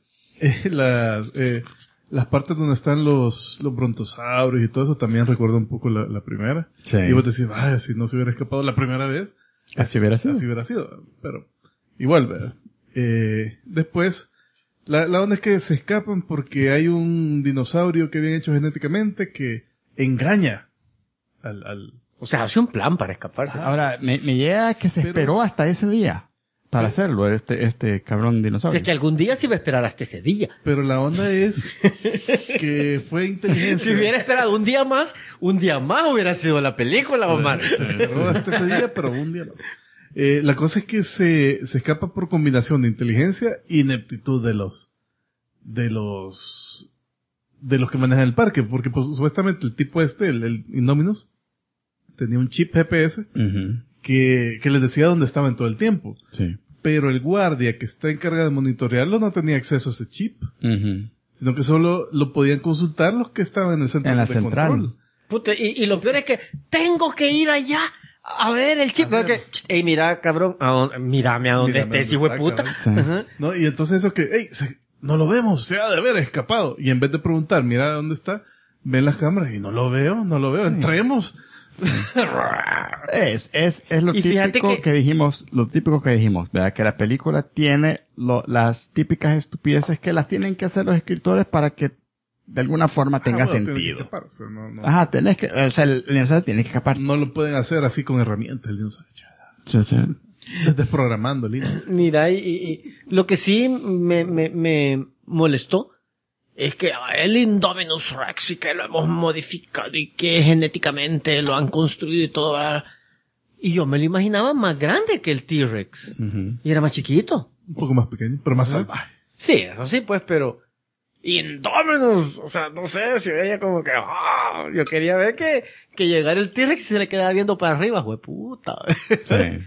Las partes donde están los brontosaurios y todo eso también recuerda un poco la primera. Sí. Y vos decís, vaya, si no se hubiera escapado la primera vez, Así hubiera sido. así hubiera sido. Pero igual, ¿verdad? Después, la onda es que se escapan porque hay un dinosaurio que habían hecho genéticamente que engaña al O sea, hace un plan para escaparse. Ahora, me llega que se Pero esperó es- hasta ese día para hacerlo, este cabrón O dinosaurio. sea, que algún día se iba a esperar hasta ese día. pero la onda es que fue inteligencia. Si hubiera esperado un día más hubiera sido la película, Omar. Pero hasta ese día, pero un día no. La cosa es que se escapa por combinación de inteligencia y ineptitud de los que manejan el parque, porque pues supuestamente el tipo el Indominus, tenía un chip GPS Ujú. que les decía dónde estaba en todo el tiempo. Sí. Pero el guardia que está encargado de monitorearlo no tenía acceso a ese chip, Ujú. sino que solo lo podían consultar los que estaban en el centro En la de central. control. Puta, y lo peor es que tengo que ir allá a ver el chip. No, que, ey, mira, cabrón, mírame a donde Mírame estés, dónde hijo de está, puta. cabrón. Sí. Ajá. ¿No? Y entonces eso que, no lo vemos, se ha de haber escapado. Y en vez de preguntar, mira dónde está, ven las cámaras y no lo veo, entremos. Es lo Y fíjate típico que dijimos, ¿verdad? Que la película tiene las típicas estupideces que las tienen que hacer los escritores para que de alguna forma tenga bueno, tiene que sentido. escaparse, no. Ajá, tenés que, o sea, el dinosaurio tiene que escapar. No lo pueden hacer así con herramientas el dinosaurio. Sí, sí. Desprogramando Linux. Mira, y lo que sí me molestó es que el Indominus Rex y que lo hemos modificado y que genéticamente lo han construido y todo. ¿verdad? Y yo me lo imaginaba más grande que el T-Rex. Y era más chiquito. Un poco más pequeño, pero más salvaje. Sí, eso sí, pues, pero... Indominus, o sea, no sé, si veía como que... yo quería ver que llegara el T-Rex y se le quedaba viendo para arriba, jueputa. Sí.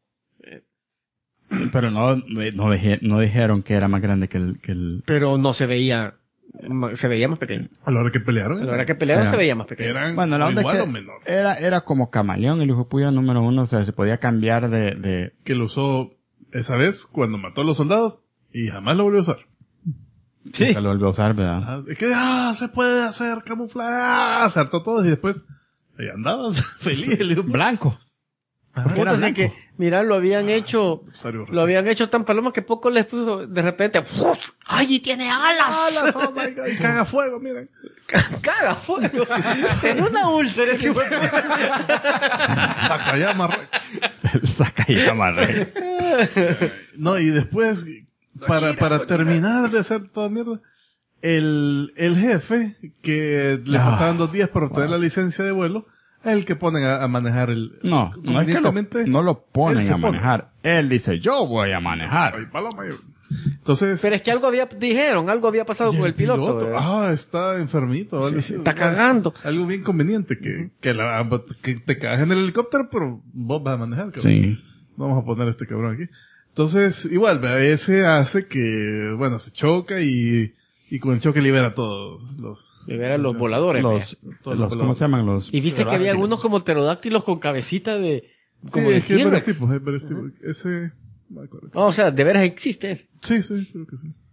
Pero no dijeron que era más grande que el... Pero no se veía más pequeño. A la hora que pelearon. A la hora que pelearon se veía más pequeño. Eran Bueno, la onda igual es o que menor. era como camaleón, el hijo puya número 1, o sea, se podía cambiar de... Que lo usó esa vez cuando mató a los soldados y jamás lo volvió a usar. Sí. Nunca lo volvió a usar, ¿verdad? Ah, es que, se puede hacer camuflaje. Se hartó todos y después, ahí andaba feliz. Le digo, Blanco. Porque era Puta, así blanco. que, mira, lo habían hecho Rosario tan paloma que poco les puso de repente, ¡ay, y tiene alas! ¡Alas! ¡Oh, my God! Y caga fuego, miren. ¡Caga fuego! Tiene una úlcera ese hijo de puta. Sakayama Rex. El Sakayama Rex. No, y después, para terminar de hacer toda mierda, el jefe, que le faltaban 2 días para obtener la licencia de vuelo, es el que ponen a manejar el... No es que convenientemente, no lo él ponen se a manejar. Él dice, yo voy a Soy manejar. paloma. Entonces... Pero es que algo había pasado y con el piloto. ¿verdad? Está enfermito. o algo así. Está cagando. Algo bien conveniente, que te cagas en el helicóptero, pero vos vas a manejar. Cabrón. Sí. Vamos a poner a este cabrón aquí. Entonces, igual, vea, ese hace que, bueno, se choca y con el choque libera todos los... Libera los voladores. ¿Cómo se llaman los? Y viste que había unos como pterodáctilos con cabecita de... Sí, Como de es que hay varios T-Rex. tipos, hay varios tipos. Ese... no me acuerdo. O sea, de veras existe ese. Sí, creo que sí.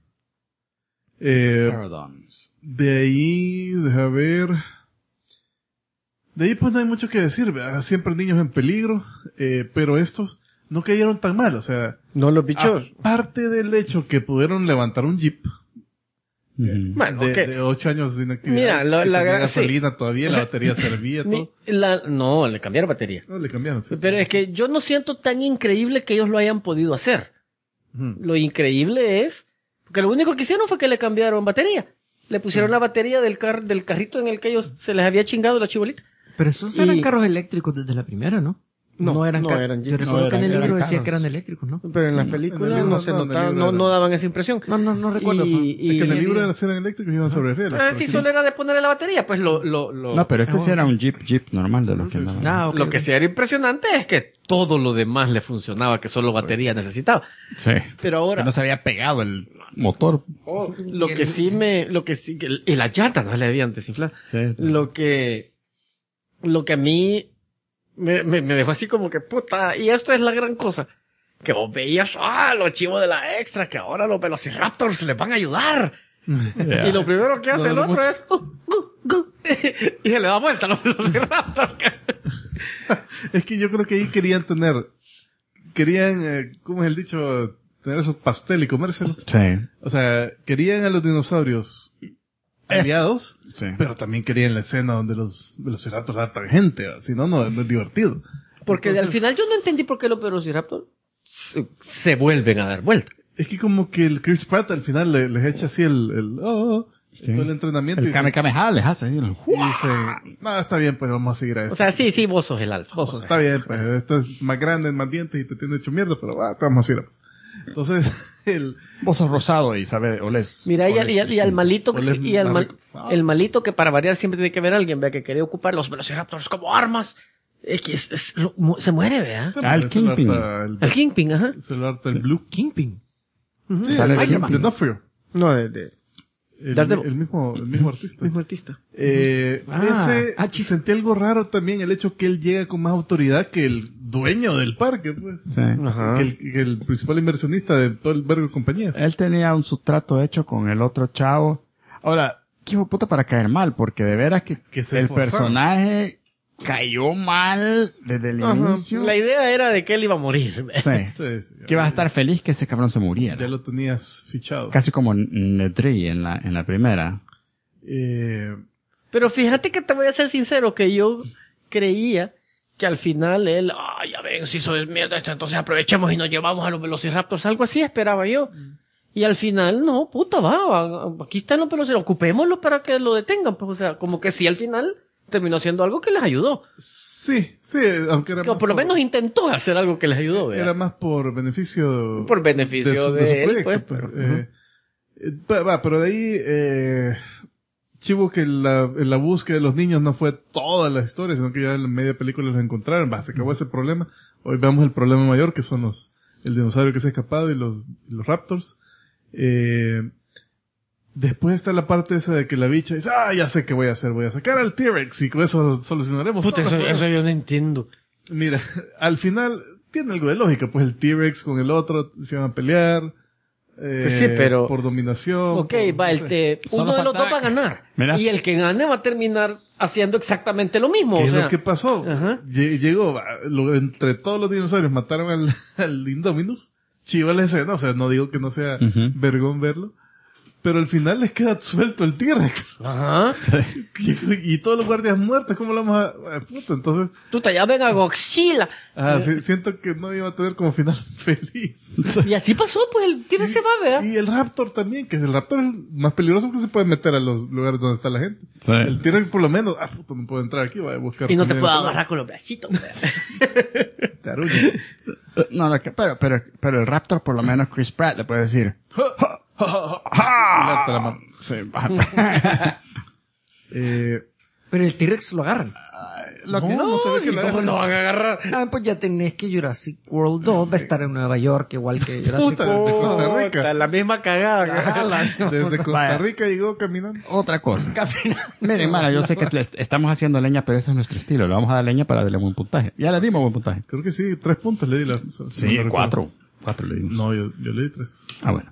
De ahí, deja ver... De ahí pues no hay mucho que decir, ¿verdad? Siempre niños en peligro, pero estos no cayeron tan mal, o sea... No los bichos. Aparte del hecho que pudieron levantar un jeep Bueno, ok. de 8 años de inactividad, Mira, la que tenía gran- gasolina todavía, O la sea, batería servía, todo. No, le cambiaron batería. No, le cambiaron, sí. Pero es que yo no siento tan increíble que ellos lo hayan podido hacer. Ujú. Lo increíble es... Porque lo único que hicieron fue que le cambiaron batería. Le pusieron la batería del carrito en el que ellos se les había chingado la chibolita. Pero esos Y- eran carros eléctricos desde la primera, ¿no? No eran eran Yo jeeps. recuerdo No, que en el eran libro decía carros. que eran eléctricos, ¿no? Pero en las En películas el libro no se no, en el notaba, libro no era- daban esa impresión. No recuerdo. Y- Es que en el y- libro eran eléctricos y iban sobre rieles. pero sí, aquí- solo era de ponerle la batería, pues lo No, pero este sí era un jeep normal de los que andaban. Ah, ok, lo que ok. sí era impresionante es que todo lo demás le funcionaba, que solo batería necesitaba. Sí. Pero ahora, Que no se había pegado el motor. y las llantas no le habían desinflado. Sí. Lo que a mí me dejó así como que puta, y esto es la gran cosa. Que vos veías, los chivos de la extra, que ahora los Velociraptors les van a ayudar. Y lo primero que hace No, el no otro mucho. es, y se le da vuelta a los Velociraptors. Es que yo creo que ahí querían, ¿cómo es el dicho? Tener esos pastel y comérselo. Sí. O sea, querían a los dinosaurios aliados, Sí. pero también querían la escena donde los velociraptors matan gente, si no, no es divertido. Porque al final yo no entendí por qué los Velociraptors se vuelven a dar vuelta. Es que como que el Chris Pratt al final les echa así todo el entrenamiento El y Kamehameha les hace. dice, no, está bien, pues vamos a seguir a esto. O sea, sí, vos sos el alfa. Oso, está bien, pues esto es más grande, más dientes y te tiene hecho mierda, pero te vamos a ir a pues. Entonces, Vos sos rosado y sabes, olés. Mira, y olés al malito, Oles más rico. el malito que para variar siempre tiene que ver a alguien, vea, que quería ocupar los Velociraptors como armas. Es que se muere, vea. el Kingpin. Al Kingpin, ajá. Se lo harta el Blue. Kingpin. Sí, Sale el el de Kingpin. D'Onofrio. No, Daredevil. El mismo artista. mismo artista. Sentí algo raro también el hecho que él llega con más autoridad que el dueño del parque, pues. Sí. Ajá. Que el principal inversionista de todo el vergo de compañías. Él tenía un subtrato hecho con el otro chavo. Ahora, qué hijo de puta para caer mal, porque de veras que se el esforzaron. personaje cayó mal desde el Ajá. inicio. La idea era de que él iba a morir. Sí. Sí, Que ibas a estar feliz que ese cabrón se muriera. ya lo tenías fichado. Casi como Nedry en la primera. Pero fíjate que te voy a ser sincero, que yo creía que al final él, ya ven, si soy mierda esto, entonces aprovechemos y nos llevamos a los Velociraptors, algo así esperaba yo. Y al final, no, puta, aquí están los Velociraptors, ocupémoslo para que lo detengan, pues, o sea, como que sí, al final terminó siendo algo que les ayudó. Sí, aunque era Que por lo menos intentó hacer algo que les ayudó, ¿verdad? Era más por beneficio... Por beneficio de él, proyecto, pues. pero de ahí... chivo que la búsqueda de los niños no fue toda la historia, sino que ya en la media película los encontraron. Se acabó ese problema. Hoy vemos el problema mayor, que son el dinosaurio que se ha escapado y los Raptors. Después está la parte esa de que la bicha dice, ya sé qué voy a hacer, voy a sacar al T-Rex y con eso solucionaremos Puta, todo. eso yo no entiendo. Mira, al final tiene algo de lógica, pues el T-Rex con el otro se van a pelear. Pues sí, pero... por dominación. Ok, uno de los dos va a ganar. Mira. Y el que gane va a terminar haciendo exactamente lo mismo. ¿Qué o es sea, lo que pasó? Ajá. Llegó, entre todos los dinosaurios mataron al Indominus. Chiva la escena, o sea, no digo que no sea vergón verlo. Pero al final les queda suelto el T-Rex. Ajá. Y todos los guardias muertos, ¿cómo lo vamos a...? Puta, entonces... Puta, ya ven a Godzilla. Siento que no iba a tener como final feliz. Y así pasó, pues el T-Rex se va a ver. Y el Raptor también, que el Raptor es el más peligroso que se puede meter a los lugares donde está la gente. Sí. El T-Rex por lo menos, puta, no puedo entrar aquí, voy a buscar... Y no te comida puedo en otro agarrar con los bracitos. Te arrullas. No, pero el Raptor, por lo menos Chris Pratt le puede decir. Y te la mano. Sí. Pero el T-Rex lo agarran. Lo que no se ve que ¿Y cómo lo van a agarrar? Pues ya tenés que Jurassic World 2 va a estar en Nueva York, igual que Jurassic Puta, World. desde Costa Rica. La misma cagada. Desde Costa Vaya. Rica llegó caminando. Otra cosa. Miren, mano, yo sé que estamos haciendo leña, pero ese es nuestro estilo. Le vamos a dar leña para darle buen puntaje. Ya le dimos buen puntaje. Creo que sí, 3 puntos le di la... Sí, no me 4 le dimos. No, yo le di 3. Ah, bueno.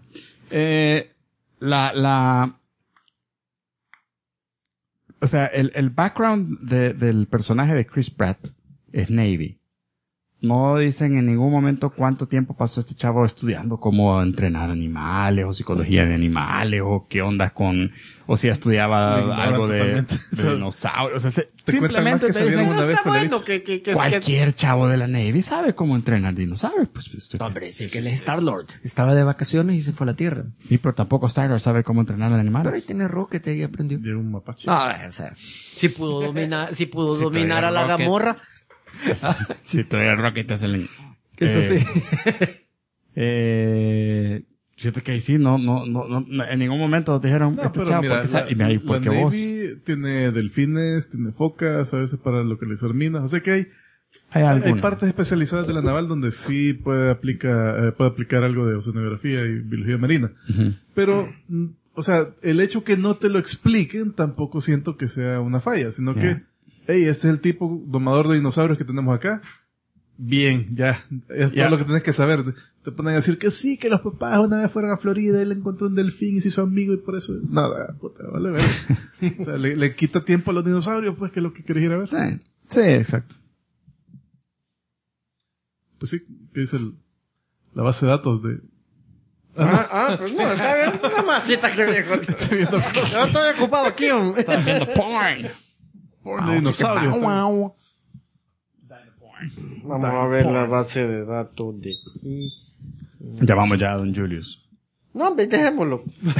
O sea, el background del personaje de Chris Pratt es Navy. No dicen en ningún momento cuánto tiempo pasó este chavo estudiando cómo entrenar animales o psicología de animales o qué onda o si estudiaba Lo algo de ignoran dinosaurios. O sea, Te cuentan más simplemente que te salieron dicen, una vez con la bueno bicha. que cualquier chavo de la Navy sabe cómo entrenar dinosaurios. Pues, Hombre, sí que él es Star-Lord. Estaba de vacaciones y se fue a la Tierra. sí, pero tampoco Star sabe cómo entrenar Pero ahí animales. tiene Rocket, ahí aprendió. Llegó un mapache. O sea, si pudo dominar todavía a la Rocket. Gamorra. Sí, todavía el Rocket hace leña. eso sí. Siento que ahí sí, no, en ningún momento dijeron, No, este pero chavo, mira, ¿por qué sabe? Y mira, ¿y por qué la vos? Navy tiene delfines, tiene focas, a veces para localizar minas. O sea que Hay hay alguna. partes especializadas de la naval donde sí puede aplicar algo de oceanografía y biología marina. Pero, o sea, el hecho que no te lo expliquen tampoco siento que sea una falla, sino que, hey, este es el tipo domador de dinosaurios que tenemos acá. Bien, ya. Es todo lo que tienes que saber. Te ponen a decir que sí, que los papás una vez fueron a Florida y él encontró un delfín y se hizo amigo y por eso... Nada, puta, vale ver. O sea, le quita tiempo a los dinosaurios, pues, que es lo que querés ir a ver. Sí, exacto. Pues sí, que dice la base de datos de... Pues no, está bien. Una masita que viejo. Estoy viendo cosas Yo estoy ocupado aquí, hombre. Estás viendo porn. de dinosaurios. Vamos a ver la base de datos de aquí. Ya vamos ya, don Julius. No, hombre, dejémoslo.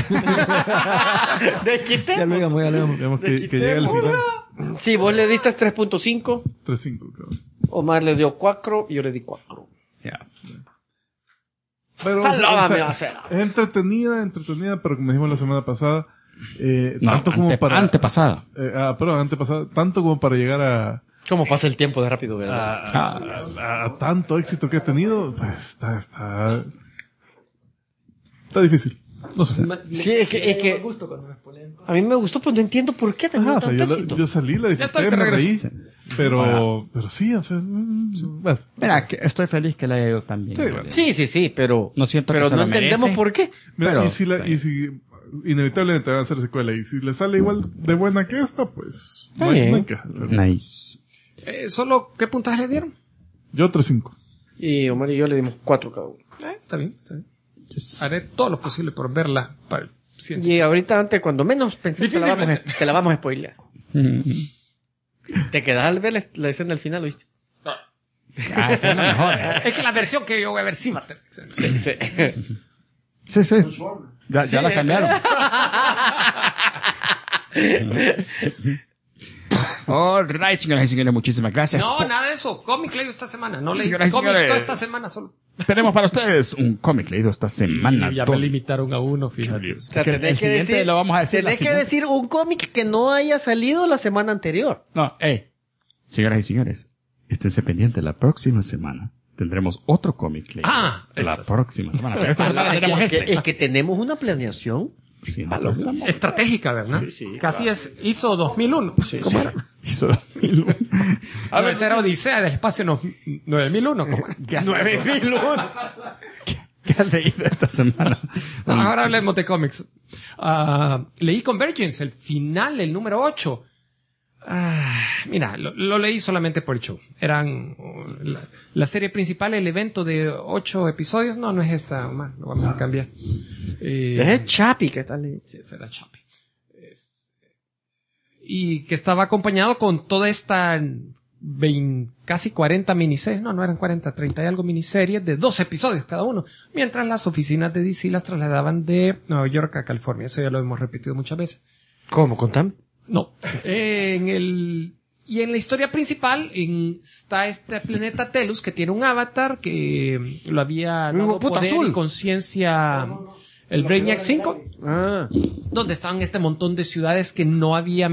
Ya lo digamos, ya lo digamos. Digamos que llega al final. Sí, vos le diste 3.5, 3-5, creo. Omar le dio 4 y yo le di 4. Ya. Pero, Paloma me va a hacer. es entretenida, pero como dijimos la semana pasada, No, tanto como para... Antepasada. antepasada, tanto como para llegar a ¿Cómo pasa el tiempo de rápido, verdad? a tanto éxito que ha tenido, pues está difícil. No sé. Sí, es que a mí me gustó, pero no entiendo por qué ha tenido O sea, tanto éxito. yo salí, la estoy disfruté, que me reí, regreso. pero sí, o sea, bueno, Mira, que estoy feliz que le haya ido tan bien. Sí, bueno. Sí, pero No siento que pero se no lo entendemos merece. por qué. mira, pero- y si inevitablemente van a hacer secuela, y si le sale igual de buena que esta, pues Está no hay bien. queja. Nice. ¿Solo qué puntaje le dieron? Yo 3-5. Y Omar y yo le dimos 4 cada uno. Está bien, está bien. Haré todo lo posible por verla para el Y ahorita antes, cuando menos pensé, te la vamos a spoilear. Te quedas al ver la escena del final, ¿oíste? Esa es la mejor. Es que la versión que yo voy a ver sí va a tener. Sí. Ya la cambiaron. All right, señoras y señores, muchísimas gracias. No, nada de eso. Cómic leído esta semana. No leí Señoras y cómic señores. toda esta semana solo. Tenemos para ustedes un cómic leído esta semana. Ya me limitaron a uno, fíjate. O sea, Que el siguiente lo vamos a decir la tenés que siguiente. decir un cómic que no haya salido la semana anterior. No, Señoras y señores, esténse pendientes. La próxima semana tendremos otro cómic leído. La próxima semana. Pero esta semana tenemos Es que tenemos una planeación. Sí, entonces, Estratégica, ¿verdad? Sí, Casi claro. hizo 2001. ¿Cómo era? hizo 2001. A ver, esa era Odisea del Espacio 9001. ¿Cómo era? 9001. ¿Qué has leído esta semana? No, ahora hablemos de cómics. Leí Convergence, el final, el número 8. Mira, lo leí solamente por el show. Eran la serie principal, el evento de 8 episodios. No es esta, man, lo vamos a cambiar. Es Chapi que está leyendo. Sí, será Chapi. Y que estaba acompañado con toda esta casi 40 miniseries. No eran 40, 30 y algo miniseries de 2 episodios cada uno. Mientras las oficinas de DC las trasladaban de Nueva York a California. Eso ya lo hemos repetido muchas veces. ¿Cómo? ¿Contame? No. Y en la historia principal está este planeta Telus que tiene un avatar que lo había dado poder y conciencia el Brainiac 5, donde estaban este montón de ciudades que no había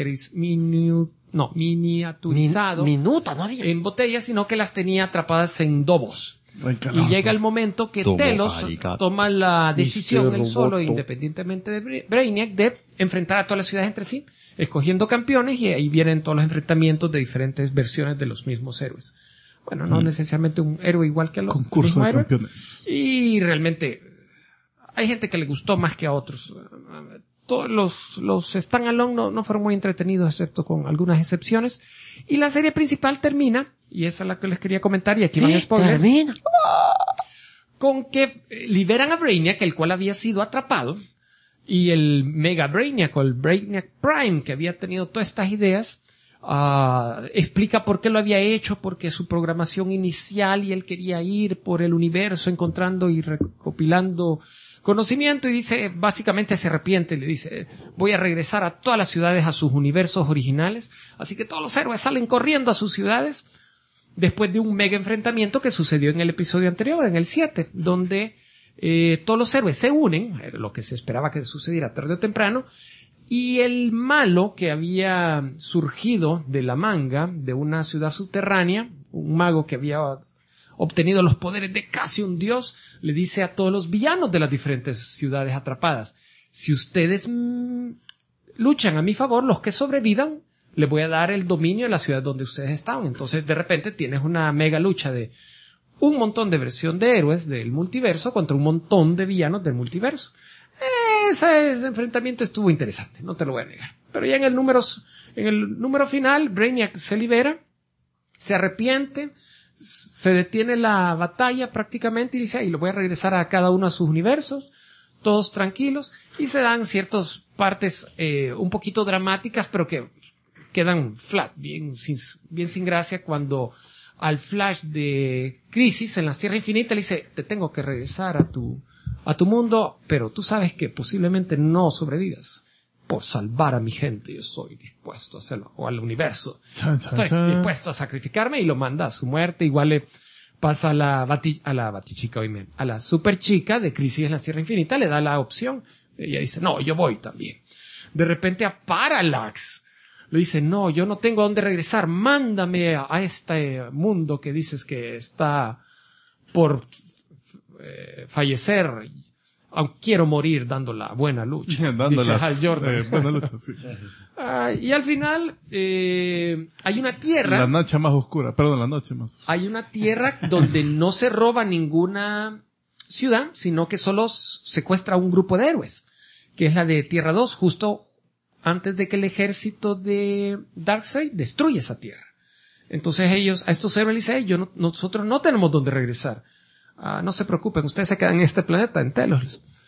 miniaturizado Minuta, no había. en botellas, sino que las tenía atrapadas en dobos. Y llega el momento que Dobo Telos arigato. toma la decisión Mr. él solo, Roboto. independientemente de Brainiac, de enfrentar a todas las ciudades entre sí, escogiendo campeones, y ahí vienen todos los enfrentamientos de diferentes versiones de los mismos héroes. Bueno, no necesariamente un héroe igual que el Concurso mismo de héroe. campeones. Y realmente hay gente que le gustó más que a otros. Todos los stand-alone no fueron muy entretenidos, excepto con algunas excepciones. Y la serie principal termina, y esa es la que les quería comentar, y aquí van spoilers, Termina. con que liberan a Brainiac, el cual había sido atrapado, y el Mega Brainiac o el Brainiac Prime, que había tenido todas estas ideas, explica por qué lo había hecho, porque su programación inicial, y él quería ir por el universo encontrando y recopilando conocimiento, y dice, básicamente se arrepiente, le dice, voy a regresar a todas las ciudades a sus universos originales, así que todos los héroes salen corriendo a sus ciudades, después de un mega enfrentamiento que sucedió en el episodio anterior, en el 7, donde todos los héroes se unen, era lo que se esperaba que sucediera tarde o temprano, y el malo que había surgido de la manga de una ciudad subterránea, un mago que había obtenido los poderes de casi un dios, le dice a todos los villanos de las diferentes ciudades atrapadas, si ustedes luchan a mi favor, los que sobrevivan, les voy a dar el dominio de la ciudad donde ustedes estaban. Entonces de repente tienes una mega lucha de un montón de versión de héroes del multiverso contra un montón de villanos del multiverso. Ese enfrentamiento estuvo interesante, no te lo voy a negar. Pero ya en el número final, Brainiac se libera, se arrepiente, se detiene la batalla prácticamente y dice, y lo voy a regresar a cada uno a sus universos, todos tranquilos, y se dan ciertas partes un poquito dramáticas, pero que quedan flat, bien sin gracia, cuando al Flash de Crisis en la Tierra Infinita le dice, te tengo que regresar a tu mundo, pero tú sabes que posiblemente no sobrevivas. Por salvar a mi gente, yo estoy dispuesto a hacerlo, o al universo. Estoy dispuesto a sacrificarme, y lo manda a su muerte. Igual le pasa a la super chica de Crisis en la Tierra Infinita, le da la opción. Ella dice, no, yo voy también. De repente a Parallax le dice, no, yo no tengo a dónde regresar, mándame a este mundo que dices que está por fallecer. Aunque quiero morir dando la buena lucha. Dice Hal Jordan. Buena lucha, sí. Y al final hay una tierra. La noche más oscura. Perdón, la noche más oscura. Hay una tierra donde no se roba ninguna ciudad, sino que solo secuestra un grupo de héroes, que es la de Tierra 2, justo antes de que el ejército de Darkseid destruya esa tierra. Entonces a estos héroes les dicen, nosotros no tenemos dónde regresar. No se preocupen, ustedes se quedan en este planeta, en Telos.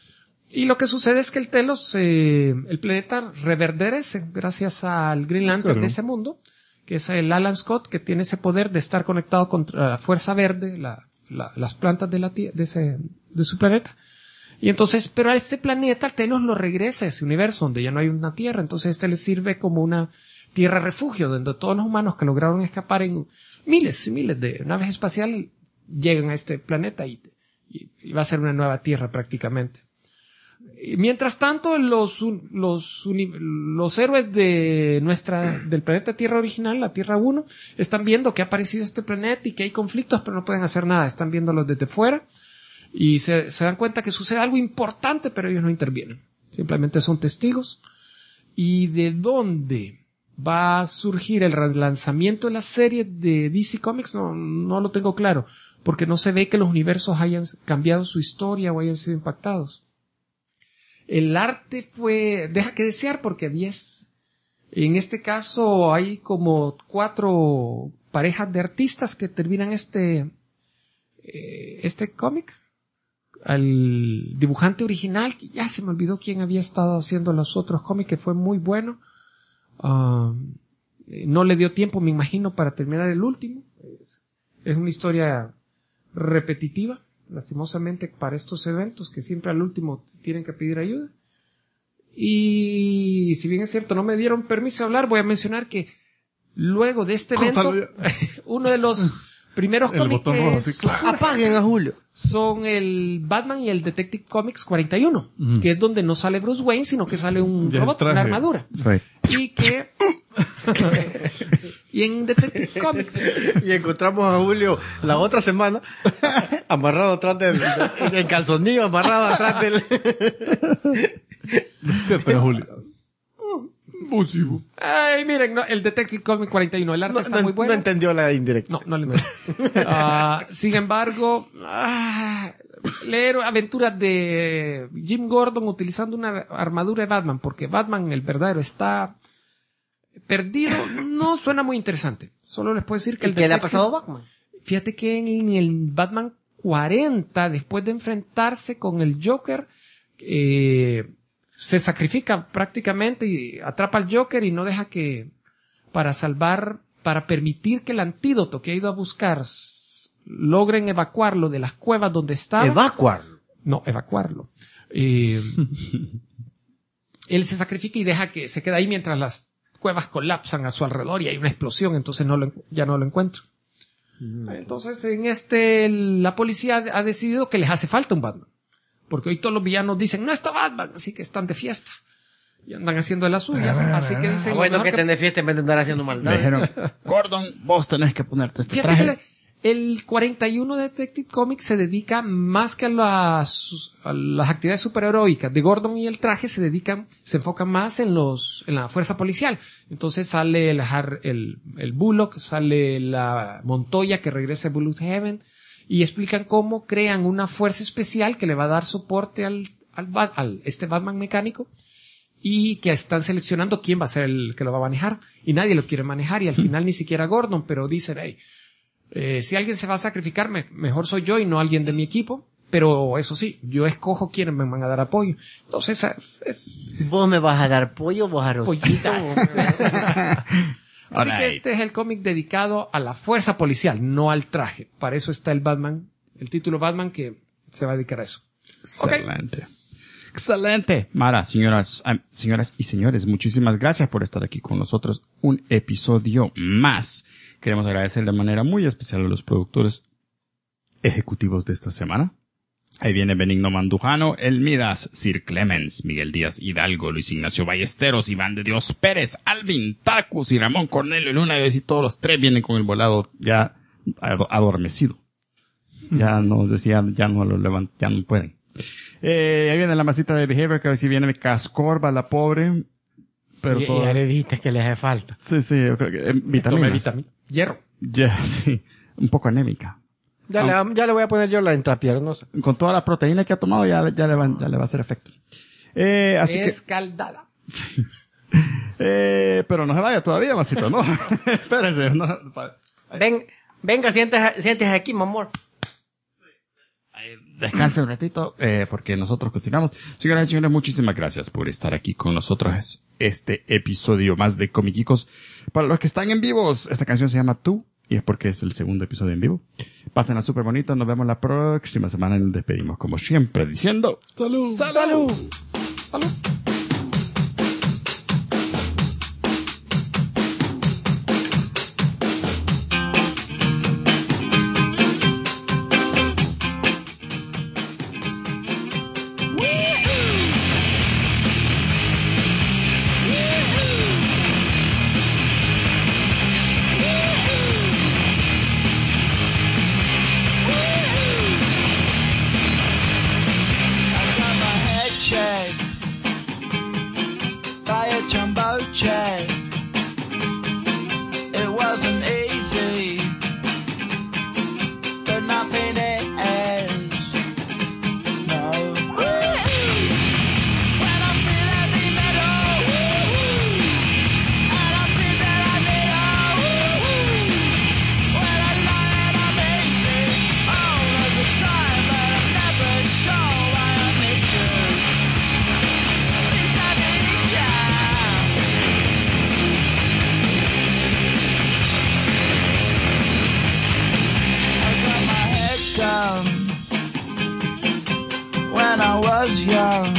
Y lo que sucede es que el Telos, el planeta reverdece gracias al Green Lantern Claro. de ese mundo, que es el Alan Scott, que tiene ese poder de estar conectado contra la fuerza verde, las plantas de de su planeta. Y entonces, pero a este planeta, el Telos lo regresa a ese universo donde ya no hay una tierra, entonces este le sirve como una tierra refugio, donde todos los humanos que lograron escapar en miles y miles de naves espaciales llegan a este planeta y va a ser una nueva tierra prácticamente. Y mientras tanto, los héroes del planeta Tierra original, la Tierra 1, están viendo que ha aparecido este planeta y que hay conflictos, pero no pueden hacer nada. Están viéndolos desde fuera y se dan cuenta que sucede algo importante, pero ellos no intervienen. Simplemente son testigos. ¿Y de dónde va a surgir el relanzamiento de la serie de DC Comics? No lo tengo claro, porque no se ve que los universos hayan cambiado su historia o hayan sido impactados. El arte deja que desear porque en este caso hay como 4 parejas de artistas que terminan este cómic. Al dibujante original, que ya se me olvidó quién había estado haciendo los otros cómics, que fue muy bueno. No le dio tiempo, me imagino, para terminar el último. Es una historia repetitiva, lastimosamente para estos eventos, que siempre al último tienen que pedir ayuda. Y si bien es cierto, no me dieron permiso de hablar, voy a mencionar que luego de este evento, uno de los primeros El cómics botón rojo, así, claro. Apaguen a Julio. son el Batman y el Detective Comics 41, que es donde no sale Bruce Wayne, sino que sale un Ya el robot, traje. una armadura. Sí. Y que... y en Detective Comics... Y encontramos a Julio la otra semana amarrado atrás en calzonillo, amarrado atrás del... Pero, Julio. Ay, miren, no, el Detective Comics 41, el arte está muy bueno. No entendió la indirecta. No le entiendo. Sin embargo, leer aventuras de Jim Gordon utilizando una armadura de Batman, porque Batman, el verdadero, está perdido, no suena muy interesante. Solo les puedo decir que ¿Qué le ha pasado a Batman? Fíjate que en el Batman 40, después de enfrentarse con el Joker, se sacrifica prácticamente y atrapa al Joker y no deja que, para permitir que el antídoto que ha ido a buscar logren evacuarlo de las cuevas donde estaba. Evacuarlo. No, evacuarlo. Él se sacrifica y deja que se queda ahí mientras las cuevas colapsan a su alrededor y hay una explosión, entonces ya no lo encuentro. Entonces la policía ha decidido que les hace falta un Batman. Porque hoy todos los villanos dicen, no está Batman, así que están de fiesta. Y andan haciendo de las suyas. Así que dicen... Bueno, mejor que estén de fiesta en vez de andar haciendo Me maldad. dijeron, Gordon, vos tenés que ponerte este Fíjate traje. que el 41 Detective Comics se dedica más que a las actividades superheroicas de Gordon y el traje, se enfocan más en la fuerza policial. Entonces sale el Bullock, sale la Montoya que regresa a Bloodhaven y explican cómo crean una fuerza especial que le va a dar soporte al Batman mecánico y que están seleccionando quién va a ser el que lo va a manejar y nadie lo quiere manejar y al final ni siquiera Gordon, pero dicen, si alguien se va a sacrificar, mejor soy yo y no alguien de mi equipo, pero eso sí, yo escojo quiénes me van a dar apoyo. Entonces, ¿Vos me vas a dar pollo, vos a pollita. Así Alright. que este es el cómic dedicado a la fuerza policial, no al traje. Para eso está el título Batman que se va a dedicar a eso. Excelente. Excelente. Mara, señoras y señores, muchísimas gracias por estar aquí con nosotros. Un episodio más. Queremos agradecer de manera muy especial a los productores ejecutivos de esta semana. Ahí viene Benigno Mandujano, El Midas, Sir Clemens, Miguel Díaz Hidalgo, Luis Ignacio Ballesteros, Iván de Dios Pérez, Alvin Tacus y Ramón Cornelio Luna. Y todos los tres vienen con el volado ya adormecido. Ya nos decían, ya no lo levantan, ya no pueden. Ahí viene la masita de Behavior, que hoy sí viene Cascorba, la pobre. Pero Y todo. ya le dijiste que les hace falta. Sí, yo creo que vitaminas. Hierro. Ya, sí. Un poco anémica. Ya le voy a poner yo la intrapiernosa. Con toda la proteína que ha tomado ya le va a hacer efecto. Así Escaldada. que, pero no se vaya todavía, masito, ¿no? Espérese, no. Venga, siéntese aquí, mi amor. descanse un ratito, porque nosotros continuamos. Señoras y señores, muchísimas gracias por estar aquí con nosotros. Este episodio más de Comiquicos. Para los que están en vivos, esta canción se llama Tú, y es porque es el segundo episodio en vivo. Pásenla súper bonito, nos vemos la próxima semana y nos despedimos como siempre diciendo ¡Salud! ¡Salud! ¡Salud! It wasn't easy, but nothing is. No. When I feel heavy metal, and I feel that I need when I lie and I'm easy all of the time, but I'm never sure why I need you. At least I need you. Down when I was young.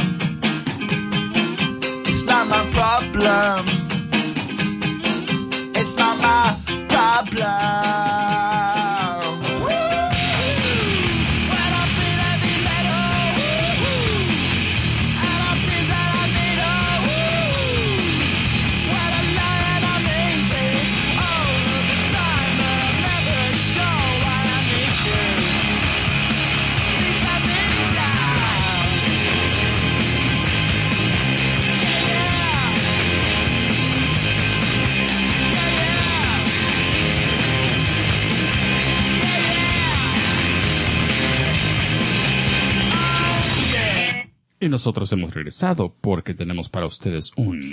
It's not my problem. It's not my problem. When I feel heavy metal, and I feel that I need when I lie and I'm easy all of the time, but I'm never sure why I need you. Y nosotros hemos regresado porque tenemos para ustedes un...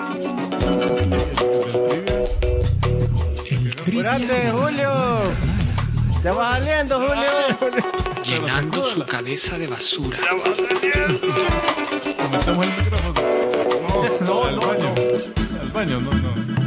El trivia. ¡Apúrate, Julio! ¡Ya va saliendo, Julio! Llenando su cabeza de basura. Metemos el micrófono. No, al baño, no.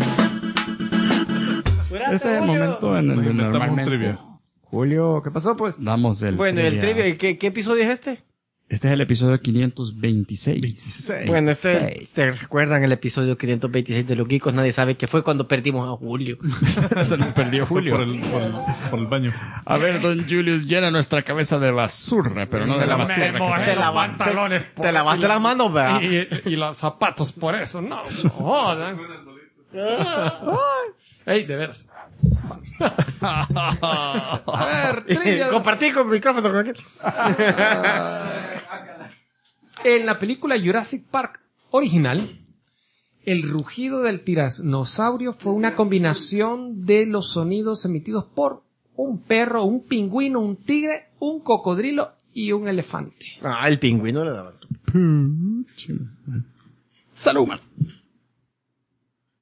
Este es el momento en el que Inventamos un normalmente trivia. Julio, ¿qué pasó pues? damos el Bueno, ¿y el trivia? ¿Qué episodio es este? Este es el episodio 526. Bueno, ¿te recuerdan el episodio 526 de Los Geekos? Nadie sabe qué fue cuando perdimos a Julio. Se nos perdió Julio. Por el baño. A ver, don Julius, llena nuestra cabeza de basura, pero no de la basura. Me mojé los pantalones. Te lavaste las manos, ¿verdad? Y los zapatos por eso. No jodan. Ey, de veras. A ver, trivia. Compartí con el micrófono con aquel. En la película Jurassic Park original, el rugido del tiranosaurio fue una combinación de los sonidos emitidos por un perro, un pingüino, un tigre, un cocodrilo y un elefante. El pingüino le daba. Salud, man.